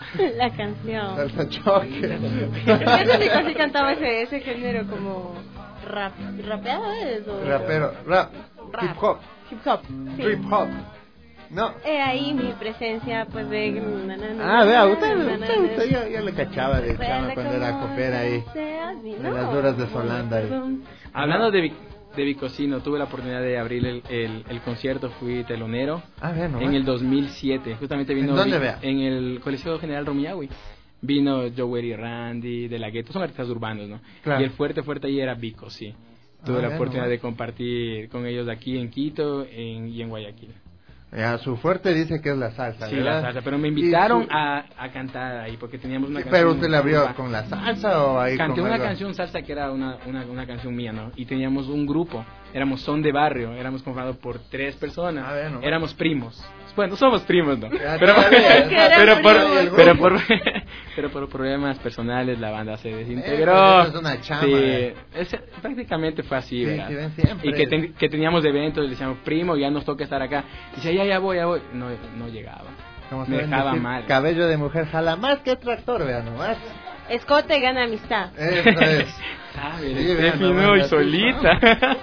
la canción. Salsa choque. Ese sí casi cantaba ese, ese género como rap, rapeado es o Rapero, rap, Rap. hip hop, hip hop. Sí. trip hop. No. He ahí mi presencia pues de na, na, na, Ah, vea, na, usted, na, na, usted, na, usted ya, ya le cachaba de Recuerda chama cuando era cómo copera ahí. seas mi- de no. las duras de Solanda ahí. Hablando de, Vic- de Vicocino, tuve la oportunidad de abrir el, el, el concierto, fui telonero Ah, vea, no. en el dos mil siete. Justamente vino ¿En dónde, Vi- vea? en el Coliseo General Rumiñahui. Vino Joey y Randy, De La Ghetto, son artistas urbanos, ¿no? Claro. Y el fuerte, fuerte ahí era Vico, sí. Tuve Ah, la vea oportunidad nomás. de compartir con ellos aquí en Quito en, y en Guayaquil. Ya, su fuerte dice que es la salsa, Sí, ¿verdad? la salsa, pero me Y invitaron su- a, a cantar ahí porque teníamos una Sí, canción. pero usted le abrió nueva. con la salsa o ahí Canté con una algo? canción salsa que era una, una, una canción mía, ¿no? Y teníamos un grupo, éramos Son de Barrio, éramos conformados por tres personas, Ah, bueno. éramos primos. Bueno, somos primos, ¿no? Ya, Pero, todavía, pero, ya, por, primos. ¿Y el pero, grupo? por, pero por problemas personales la banda se Eh, desintegró. pues, eso es una chama, Sí, eh. ese- prácticamente fue así, Sí, ¿verdad? sí, ven siempre. Y que, ten- que teníamos eventos, le decíamos, primo, ya nos toca estar acá. Y decía, ya, ya voy, ya voy. No, no llegaba. Como Me suelen dejaba decir, mal. Cabello de mujer jala más que tractor, vean nomás. Escote gana amistad. Eso es. ¿Sabes? Sí, Sí, vean definió nomás, y así, solita.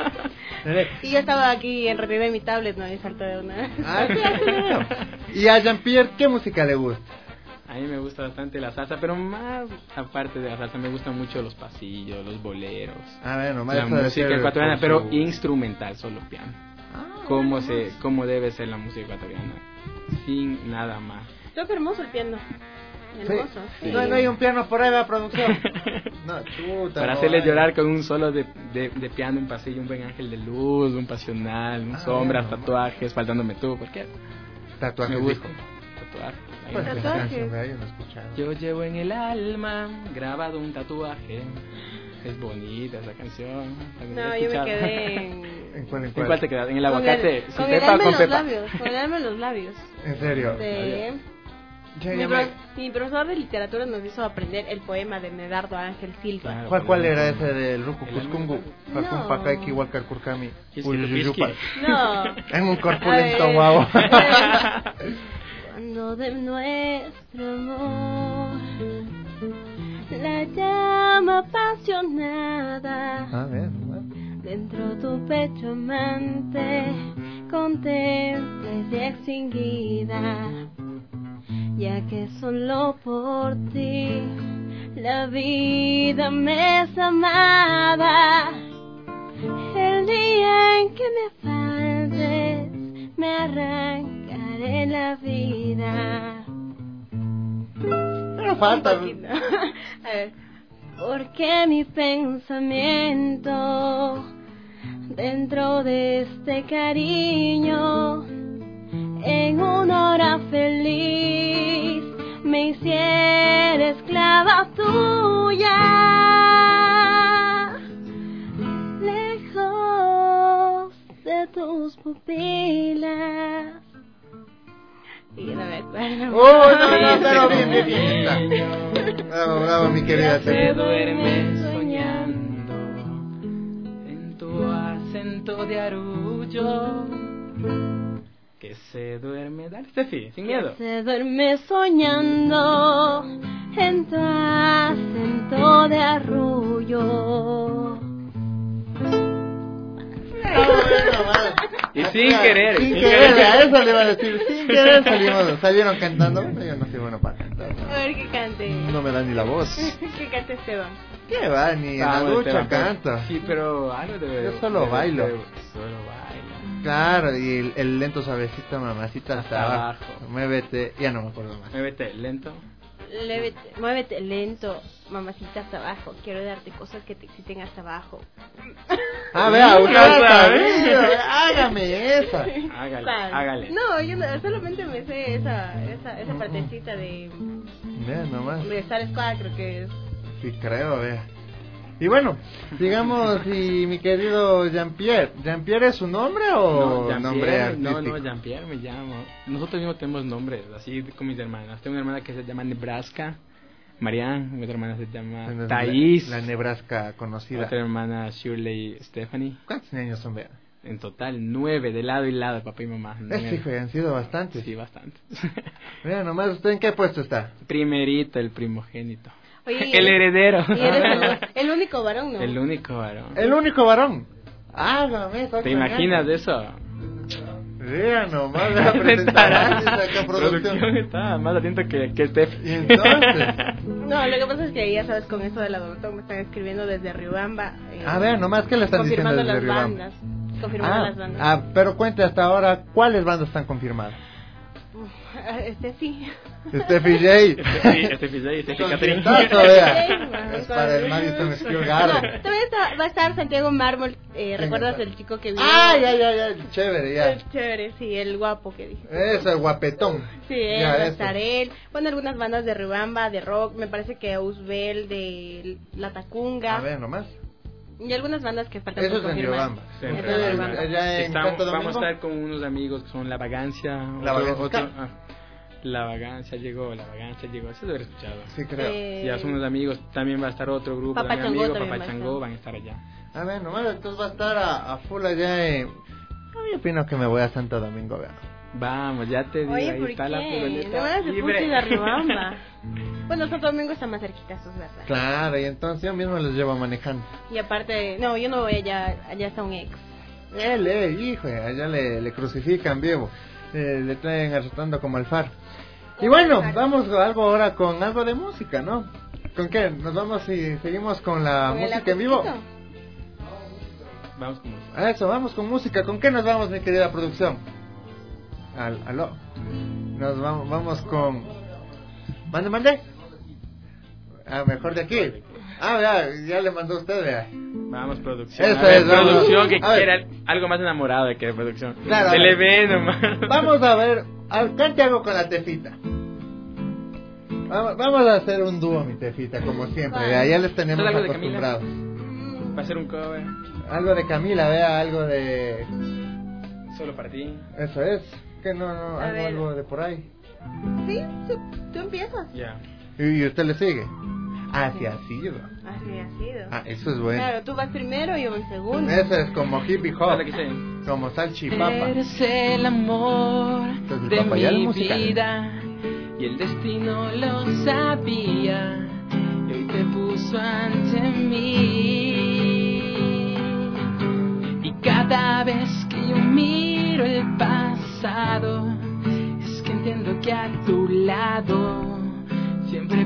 Y yo estaba aquí en realidad en mi tablet, no, y salto de una. Ah, sí, así lo veo. Y a Jean-Pierre, ¿qué música le gusta? A mí me gusta bastante la salsa, pero más aparte de la salsa, me gustan mucho los pasillos, los boleros. A ver, nomás La eso debe música ser ecuatoriana, por pero su- instrumental, solo piano. Ah, Cómo se, cómo debe ser la música ecuatoriana, sin nada más. Toca hermoso el piano. Hermoso. Sí. No, no hay un piano por ahí, va, producción. No, chuta. Para no hacerles hay. llorar con un solo de, de, de piano, un pasillo, un buen ángel de luz, un pasional, un Ah, sombras, bueno. tatuajes, faltándome tú, porque Tatuajes, me gusta. dijo. Tatuajes. ahí Pues me esa gusta. Tatuajes. canción, vea, yo no he escuchado. Yo llevo en el alma grabado un tatuaje Es bonita esa canción. No, yo me quedé en... ¿En cuál, en ¿En cuál? cuál te quedas? ¿En el Con aguacate? el, ¿Sin con el pepa o alma con en los pepa? labios, con el alma en los labios. ¿En serio? Sí. Ya, Mi, ya pro- me- mi profesor de literatura nos hizo aprender el poema de Medardo Ángel Silva. Claro. ¿Cuál, ¿Cuál era ese del Ruku El Cuscungu? No. Fakun Pakaiki Walkarkurkami. Kiskilupiski. Uyuyupa. No. En un corpulento A ver. guau. Cuando de nuestro amor la llama apasionada A ver, dentro tu pecho amante contemples ya extinguida, ya que solo por ti la vida me es amada. El día en que me faltes me arrancaré la vida. Pero falta. Un poquito. A ver. Porque mi pensamiento dentro de este cariño en una hora feliz me hiciera esclava tuya, lejos de tus pupilas. Y no me acuerdo. Oh, no, no, pero bien, bien, bien. Bravo, bravo, mi querida Se Tefi. duerme soñando en tu acento de arullo. Que se duerme. Dale, Steffi, sin miedo. Se duerme soñando en tu acento de arrullo. Y sin querer. Sin querer, a eso le iba a decir. Sin querer salimos, salieron cantando. Yo no soy bueno para cantar. A ver que cante. No me da ni la voz. Que cante Esteban. ¿Qué va? Ni en la Vamos, ducha Esteban, pero- canto. Sí, pero algo debe. Yo solo debe- bailo. debe- Solo bailo. Claro, y el, el lento suavecito, mamacita, Hasta hasta abajo. abajo. Muévete, ya no me acuerdo más. Muévete lento. Lévete, muévete lento, mamacita, hasta abajo. Quiero darte cosas que te exciten hasta abajo. Ah, vea, usted Ya ha sabes. sabido, hágame esa. Hágale, ¿Cuál? hágale. No, yo no- solamente me sé esa, esa, esa partecita de, Vea nomás. de Star Squad, creo que es. Sí, creo, vea. Y bueno, digamos, y mi querido Jean-Pierre, ¿Jean-Pierre es su nombre o Jean-Pierre, nombre artístico? No, no, Jean-Pierre me llamo. Nosotros mismos tenemos nombres, así con mis hermanas. Tengo una hermana que se llama Nebraska, Marianne, mi otra hermana se llama Bueno, es Thais, La, la Nebraska conocida. otra hermana Shirley Stephanie. ¿Cuántos años son, vea? En total, nueve, de lado y lado, papá y mamá. Es Nueve. hijo, han sido bastantes. Sí, bastante. Mira, nomás, ¿usted en qué puesto está? Primerito, el primogénito. Oye, El heredero. Y eres el, el único varón, ¿no? El único varón. El único varón. Hágame, está ¿Te imaginas de eso? Vea nomás, vea presentarán esa producción. Producción está más atento que, que Steph. Y entonces, No, lo que pasa es que ya sabes, con eso de la Downtown me están escribiendo desde Riobamba. eh, ah, vea nomás, ¿qué le están diciendo confirmando desde las Riobamba? bandas. Confirmando Ah, las bandas. ah, pero cuente hasta ahora, ¿cuáles bandas están confirmadas? Uf, este sí. Steffi J. Steffi, Steffi J, Steffi Catherine. Conciertazo, vea. Sí, Es para el Madison Square No, Garden. también está- va a estar Santiago Mármol. Eh, ¿Recuerdas el chico que vino? Ah, ya, ya, ya, chévere, ya. El chévere, sí, el guapo que dije. Eso, el guapetón. Sí, él, Ya, va a eso. estar él. Bueno, algunas bandas de Riobamba, de rock. Me parece que Ausbel, de La Tacunga. A ver, nomás. Y algunas bandas que faltan Eso por es en confirmar. Riobamba. Sí, Eso en es en Eh, Riobamba. allá en Estamos- Santo vamos a Domingo. estar con unos amigos que son La Vagancia. La otro- Vagancia. otro- ah, La Vagancia llegó, La Vagancia llegó. Eso debe haber escuchado. Sí, creo. Eh, Ya son unos amigos. También va a estar otro grupo Papá de Changó amigos. también Papá va a Changó estar. van a estar allá. A ver, nomás, entonces va a estar a, a full allá en... Yo opino que me voy a Santo Domingo, vea. Vamos, ya te digo. Oye, ahí ¿por está qué? la No furgoneta me hagas de libre. puta y de Riobamba. Bueno, Santo Domingo está más cerquita, eso es verdad. Claro, y entonces yo mismo los llevo manejando. Y aparte, no, yo no voy allá, allá está un ex. Él, eh, hijo, allá le, le crucifican vivo. Eh, le traen arrastrando como el faro. Y bueno, vamos a algo ahora con algo de música, ¿no? ¿Con qué? ¿Nos vamos y seguimos con la ¿Con el música en vivo? acústico? Vamos con música. A eso, vamos con música. ¿Con qué nos vamos, mi querida producción? Al, aló. Nos vamos, vamos con... ¿Mande, mande? Ah, mejor de aquí. Ah, ya, ya le mandó usted, vea. Vamos, producción. Eso A ver, es, vamos. producción que A ver. quiera algo más enamorado de que producción. Claro, a Se ver. le ve nomás. Vamos a ver, al- cante algo con la Tefita. Vamos, vamos a hacer un dúo, mi Tefita, como siempre. Vale. vea, ya les tenemos ¿Es algo de Camila? acostumbrados. Para hacer un cover. Algo de Camila, vea, algo de... Solo para ti. Eso es. Que no, no, A algo, ver. algo de por ahí. Sí, sí, tú empiezas. Ya. ¿Y, y usted le sigue? Ah, sí, así yo. Así ha sido. Ah, eso es bueno. Claro, tú vas primero y yo voy segundo. Eso es como hippie hop. Dale que sé. Como salchipapa. Eres el amor Entonces, de papayal mi musical. vida y el destino lo sabía y hoy te puso ante mí. Y cada vez que yo miro el pasado es que entiendo que a tu lado siempre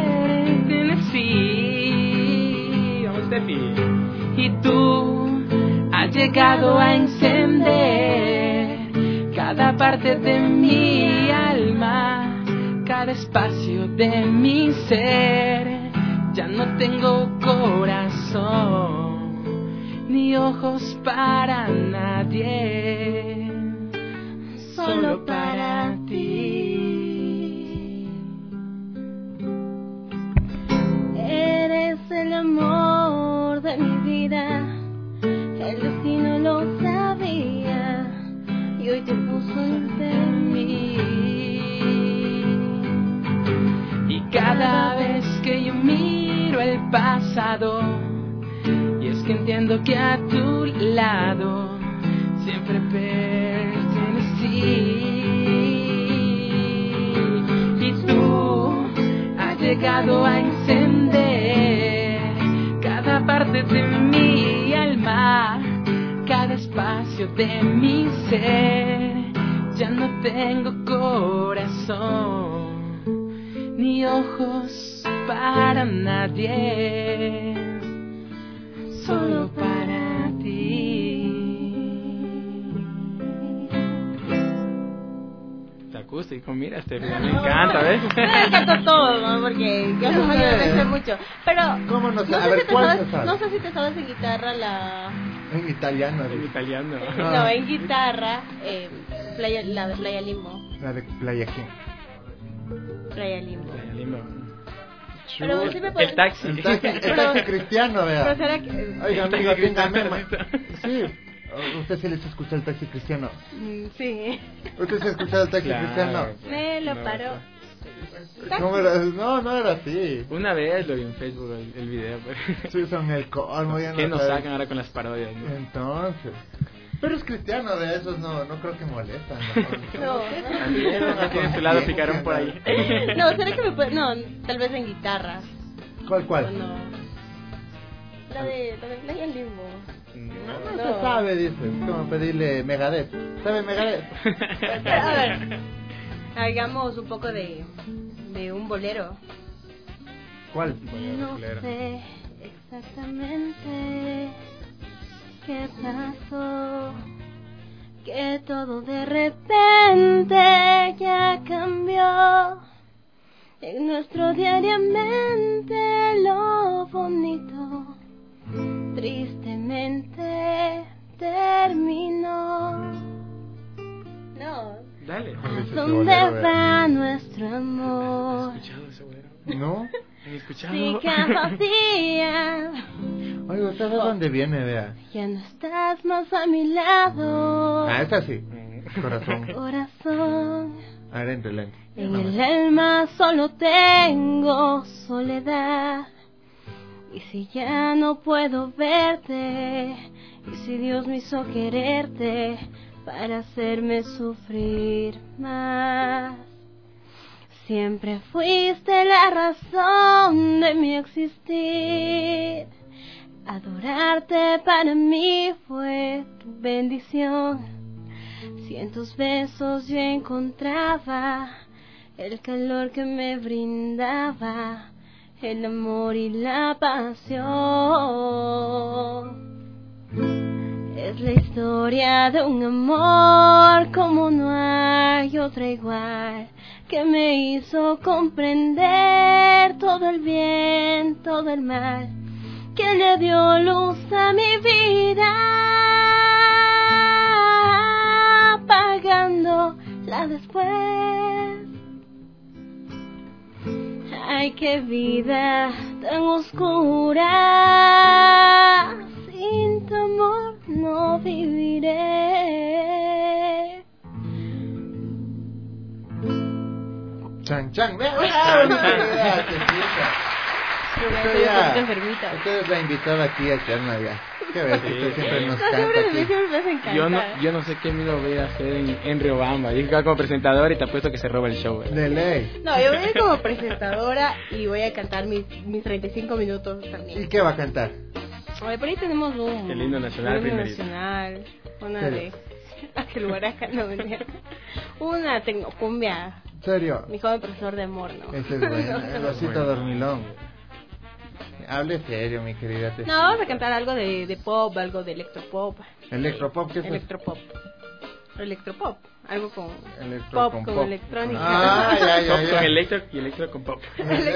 pertenecí. Vamos, Steffi. Y tú has llegado a encender cada parte de mi alma, cada espacio de mi ser. Ya no tengo corazón ni ojos para nadie, solo para ti. Eres el amor de mi vida, el destino lo sabía y hoy te puso en mí. Y cada vez que yo miro el pasado, y es que entiendo que a tu lado siempre pertenecí. Y tú has llegado a encender cada parte de mi alma, cada espacio de mi ser. Ya no tengo corazón ni ojos para nadie, solo para ti. Está acústico, mira, Steffi. Me encanta, ¿ves? Me encantó todo, ¿no? Porque yo no me sé mucho. Pero ¿Cómo no sé? no A sé, ver, si te ¿cuál sabes, se sabe? no sé si te sabes en guitarra la... En italiano. En dice. italiano. No, en guitarra, eh, playa, la de Playa Limbo. La de Playa King. Playa Limbo. Playa Limbo. Pero sí me puedes... El taxi. El taxi, el taxi cristiano, Pero vea. será que... Oiga, El taxi amiga, cristiano, téngame ma- necesito. Sí. Usted sí les escucha el taxi cristiano. Mm, Sí. ¿Usted se ha escuchado el taxi Claro. cristiano? Me lo No, paró. ¿Cómo era? No, no era así. Una vez lo vi en Facebook el, el video, pero... Sí, son el colmo. ya ¿Qué no nos sabes. sacan ahora con las parodias? ¿no? Entonces. Pero es cristiano, de esos no, no creo que molestan. No. También, no tienen su lado picarón por ahí. No, será que me puede... No, tal vez en guitarra. ¿Cuál, ¿O cuál? no? La de, la de Playa Limbo. No, no, No. se sabe, dice. Es como pedirle Megadeth. ¿Sabe Megadeth? A ver, hagamos un poco de, de un bolero. ¿Cuál? No sé exactamente qué pasó, que todo de repente ya cambió. En nuestro diariamente lo bonito tristemente terminó. No. Dale. ¿Dónde va nuestro amor? ¿Has escuchado ese bolero? ¿No? ¿Has escuchado? Si cada día Oiga, ¿usted de dónde viene, vea? ya no estás más a mi lado. Ah, esa sí. Mm. Corazón. Corazón, A ver, entre lente. en el alma solo tengo soledad. Y si ya no puedo verte, y si Dios me hizo quererte para hacerme sufrir más, siempre fuiste la razón de mi existir. Adorarte para mí fue tu bendición. Si en tus besos yo encontraba el calor que me brindaba, el amor y la pasión. Es la historia de un amor como no hay otra igual, que me hizo comprender todo el bien, todo el mal, que le dio luz a mi vida, apagándola después. Ay, qué vida tan oscura, sin tu amor no viviré. Chan, chan, vea, vea, vea, que fiesta. Estoy Usted un ya- poquito enfermita. Usted es la invitada aquí a Cherna ya. Qué ves, Sí, usted siempre sí. nos No, canta siempre, aquí. siempre me hace encantar. Yo no, yo no sé qué me lo voy a hacer en, en Riobamba. Yo como presentador y te apuesto que se roba el show. ¿eh? De ley. No, yo voy a ir como presentadora y voy a cantar mis, mis treinta y cinco minutos también. ¿Y qué va a cantar? Oye, por ahí tenemos un... El himno nacional un himno primerito. nacional, una ¿Serio? de... Aquel Huaraca, no, mentira. Una tecnocumbia, ¿En serio? mi joven profesor de amor, ¿no? Ese es bueno, el osito Bueno. dormilón. Hable serio, mi querida. Te- No, vamos a cantar algo de, de pop, algo de electropop. ¿Electropop? ¿Qué es eso? Electropop. Electropop, algo con Electro pop, con con, pop. electrónica. Ah, ya, ya, Pop ya. con electro y electro con pop.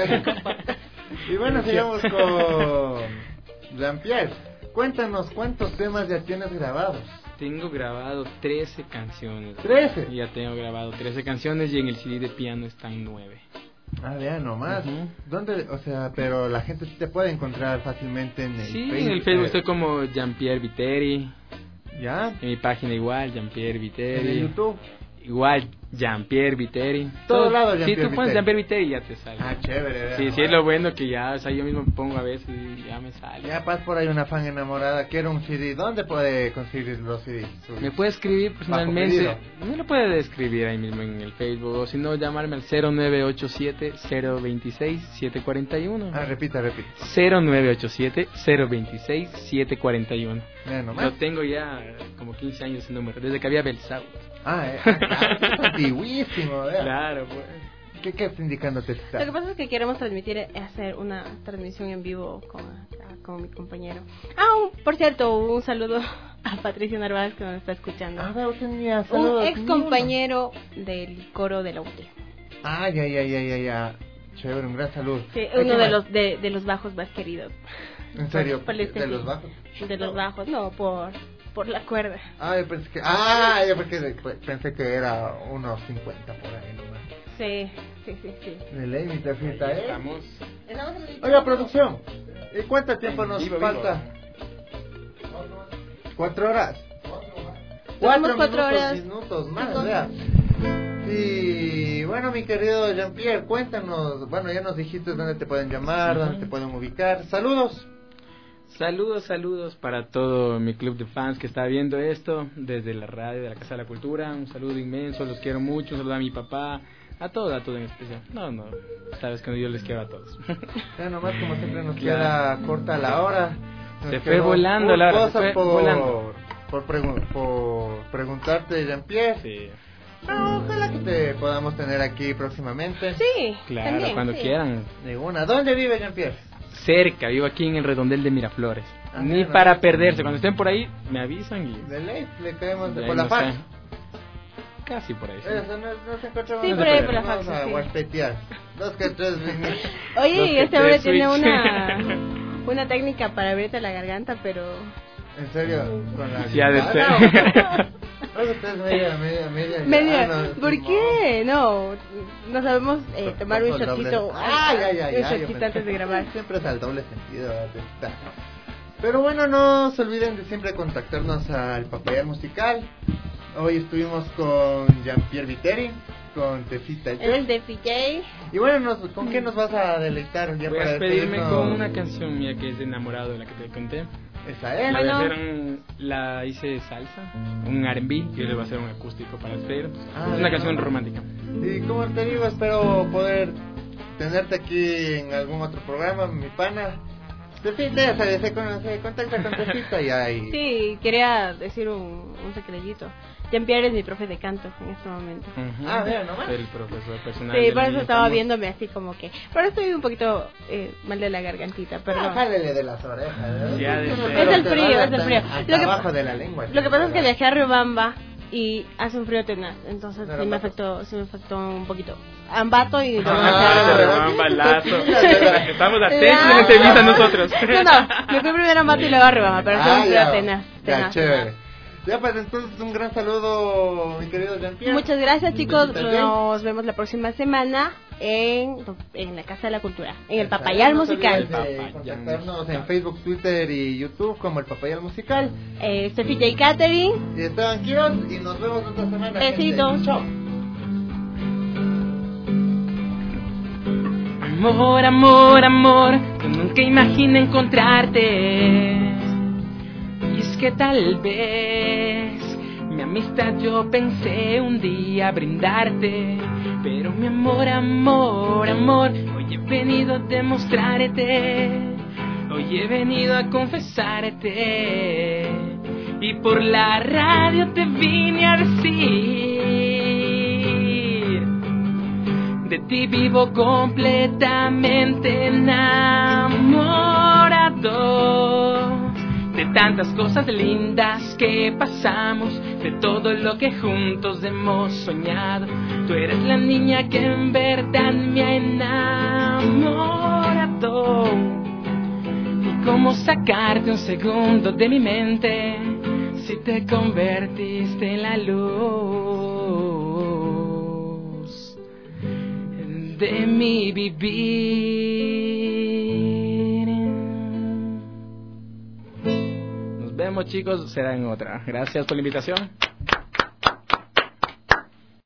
Y bueno, sigamos con Jean-Pierre. Cuéntanos cuántos temas ya tienes grabados. Tengo grabado trece canciones. ¿trece? Ya tengo grabado trece canciones y en el C D de piano están nueve. Ah, vean nomás. Ujú. ¿Dónde? O sea, pero la gente sí te puede encontrar fácilmente en el Sí, Facebook. en el Facebook estoy como Jean-Pierre Viteri. ¿Ya? En mi página igual, Jean-Pierre En Viteri. el YouTube. Igual, Jean-Pierre Viteri. Todo lado Si Jean-Pierre tú pones Viteri. Jean-Pierre Viteri ya te sale. Ah, chévere. vean Sí, sí, nomás. es lo bueno que ya, o sea, yo mismo pongo a veces y ya me sale. Ya pasa por ahí una fan enamorada, quiero un C D. ¿Dónde puede conseguir los C Ds? Me puede escribir personalmente. pedido. Me lo puede escribir ahí mismo en el Facebook. O si no, llamarme al cero nueve ocho siete, cero dos seis, siete cuatro uno. Ah, repita, repita. cero nueve ocho siete, cero dos seis, siete cuatro uno. Vean nomás. Yo tengo ya como quince años ese número, desde que había Belsau. Ah, eh, ah, claro, es antiguísimo, vean. Claro, pues. ¿Qué, qué está indicándote? Lo que pasa es que queremos transmitir, es hacer una transmisión en vivo con, con mi compañero. Ah, un- por cierto, un saludo a Patricio Narváez que nos está escuchando. Ah, veo, tenía Un saludos, ex ni uno. compañero del coro de la U T E. Ah, ya, ya, ya, ya, ya. Chévere, un gran saludo. Sí, ¿A uno quién de más? los de, de los bajos más queridos. ¿En serio? Por este ¿De sí. los bajos? De los bajos, no, por, por la cuerda. Ah, yo pensé que... Ah, yo porque pensé que era unos cincuenta por ahí nomás. Sí, sí, sí, sí. De ley, mi tefita, ¿eh? Estamos. Oiga, producción. ¿Y cuánto tiempo En nos vivo, falta? ¿Cuatro horas? Tenemos Cuatro cuatro minutos, horas. minutos más, vea. Sí, bueno, mi querido Jean-Pierre, cuéntanos. Bueno, ya nos dijiste dónde te pueden llamar, dónde te pueden ubicar. Saludos. Saludos, saludos para todo mi club de fans que está viendo esto desde la radio de la Casa de la Cultura. Un saludo inmenso, los quiero mucho. Un saludo a mi papá, a todos, a todos en especial. No, no, sabes que yo les quiero a todos. Ya nomás, como siempre, nos Claro. queda corta la hora. Nos Se fue quedó volando full la hora, se cosa fue por, volando. Por, pregu- por preguntarte, Jean-Pierre. Sí, Pero ojalá que te podamos tener aquí próximamente. Sí, claro, también, cuando sí. quieran. De una. ¿Dónde vive Jean-Pierre? Cerca, vivo aquí en el redondel de Miraflores. Ah, Ni bueno. para perderse. Cuando estén por ahí, me avisan y. De ley, le caemos de de por ahí la no fax. sé. Casi por ahí. sí. Eso no, no se encuentra Sí, más por de ahí, por por la Vamos fax, a sí. guaspetear. Dos que tres minutos. Oye, Los y que este hombre tres tiene switch. una, una técnica para abrirte la garganta, pero... ¿En serio? Con la Sí, ha de guitarra, ser. ¿o? Oye, usted es media, media, media. Media, Ah, no, ¿por no. qué? No, no sabemos eh, tomar un Con doble- shotcito, Ah, ya, ya, ya. un yo shotcito pensé- antes de grabar. Siempre es al doble sentido. ¿verdad? Está. Pero bueno, no se olviden de siempre contactarnos al Papayal Musical. Hoy estuvimos con Jean-Pierre Viteri, con Tefita Él es de P J. Y bueno, nos, ¿con qué nos vas a deleitar? Ya Voy para a despedirme despedirnos? con una canción mía que es de Enamorado, de la que te conté. Esa es. La, voy a Bueno. hacer un- la hice salsa, un R and B, y yo le voy a hacer un acústico para despedir. Ah, es una bien. canción romántica. Y como te digo, espero poder tenerte aquí en algún otro programa, mi pana. Tefita, ya sabes, se, con- se contacta con Tefita y ahí. Sí, quería decir un, un secretito. Jean-Pierre es mi profe de canto en este momento. Ujú. Ah, vean nomás. El profesor personal. Sí, del por eso niño estaba famoso. viéndome así como que... Pero estoy un poquito eh, mal de la gargantita, Ah, perdón. jálele de las orejas. ¿eh? Ya de ser. Es el Te frío, vaya es el hasta- frío. hasta Lo que- abajo de la lengua. Lo que pasa es que viajé a Riobamba y hace un frío tenaz, entonces ¿De sí me Riobamba? afectó, sí me afectó un poquito. Ambato y Ah, Ah, de se verdad. va un balazo. Claro. Estamos atentos en la entrevista nosotros. No, no, me fui primero a Ambato y luego a Riobamba, pero sí Ah, un frío ya. tenaz, Ya, tenaz. chévere. Ya pues entonces un gran saludo, mi querido Jean-Pierre. Muchas gracias, chicos. Nos vemos la próxima semana en, en la Casa de la Cultura, en el Papayal no Musical. De contactarnos en Facebook, Twitter y YouTube como el Papayal Musical. Eh, Steffi J. Catering. Y Esteban Quiroz y nos vemos esta semana. Besitos. Chao. Amor, amor, amor, yo nunca imaginé encontrarte. Y es que tal vez mi amistad yo pensé un día brindarte. Pero mi amor, amor, amor, hoy he venido a demostrarte. Hoy he venido a confesarte. Y por la radio te vine a decir: de ti vivo completamente enamorado. De tantas cosas lindas que pasamos, de todo lo que juntos hemos soñado. Tú eres la niña que en verdad me ha enamorado. ¿Y cómo sacarte un segundo de mi mente si te convertiste en la luz de mi vivir? Nos vemos, chicos, será en otra. Gracias por la invitación.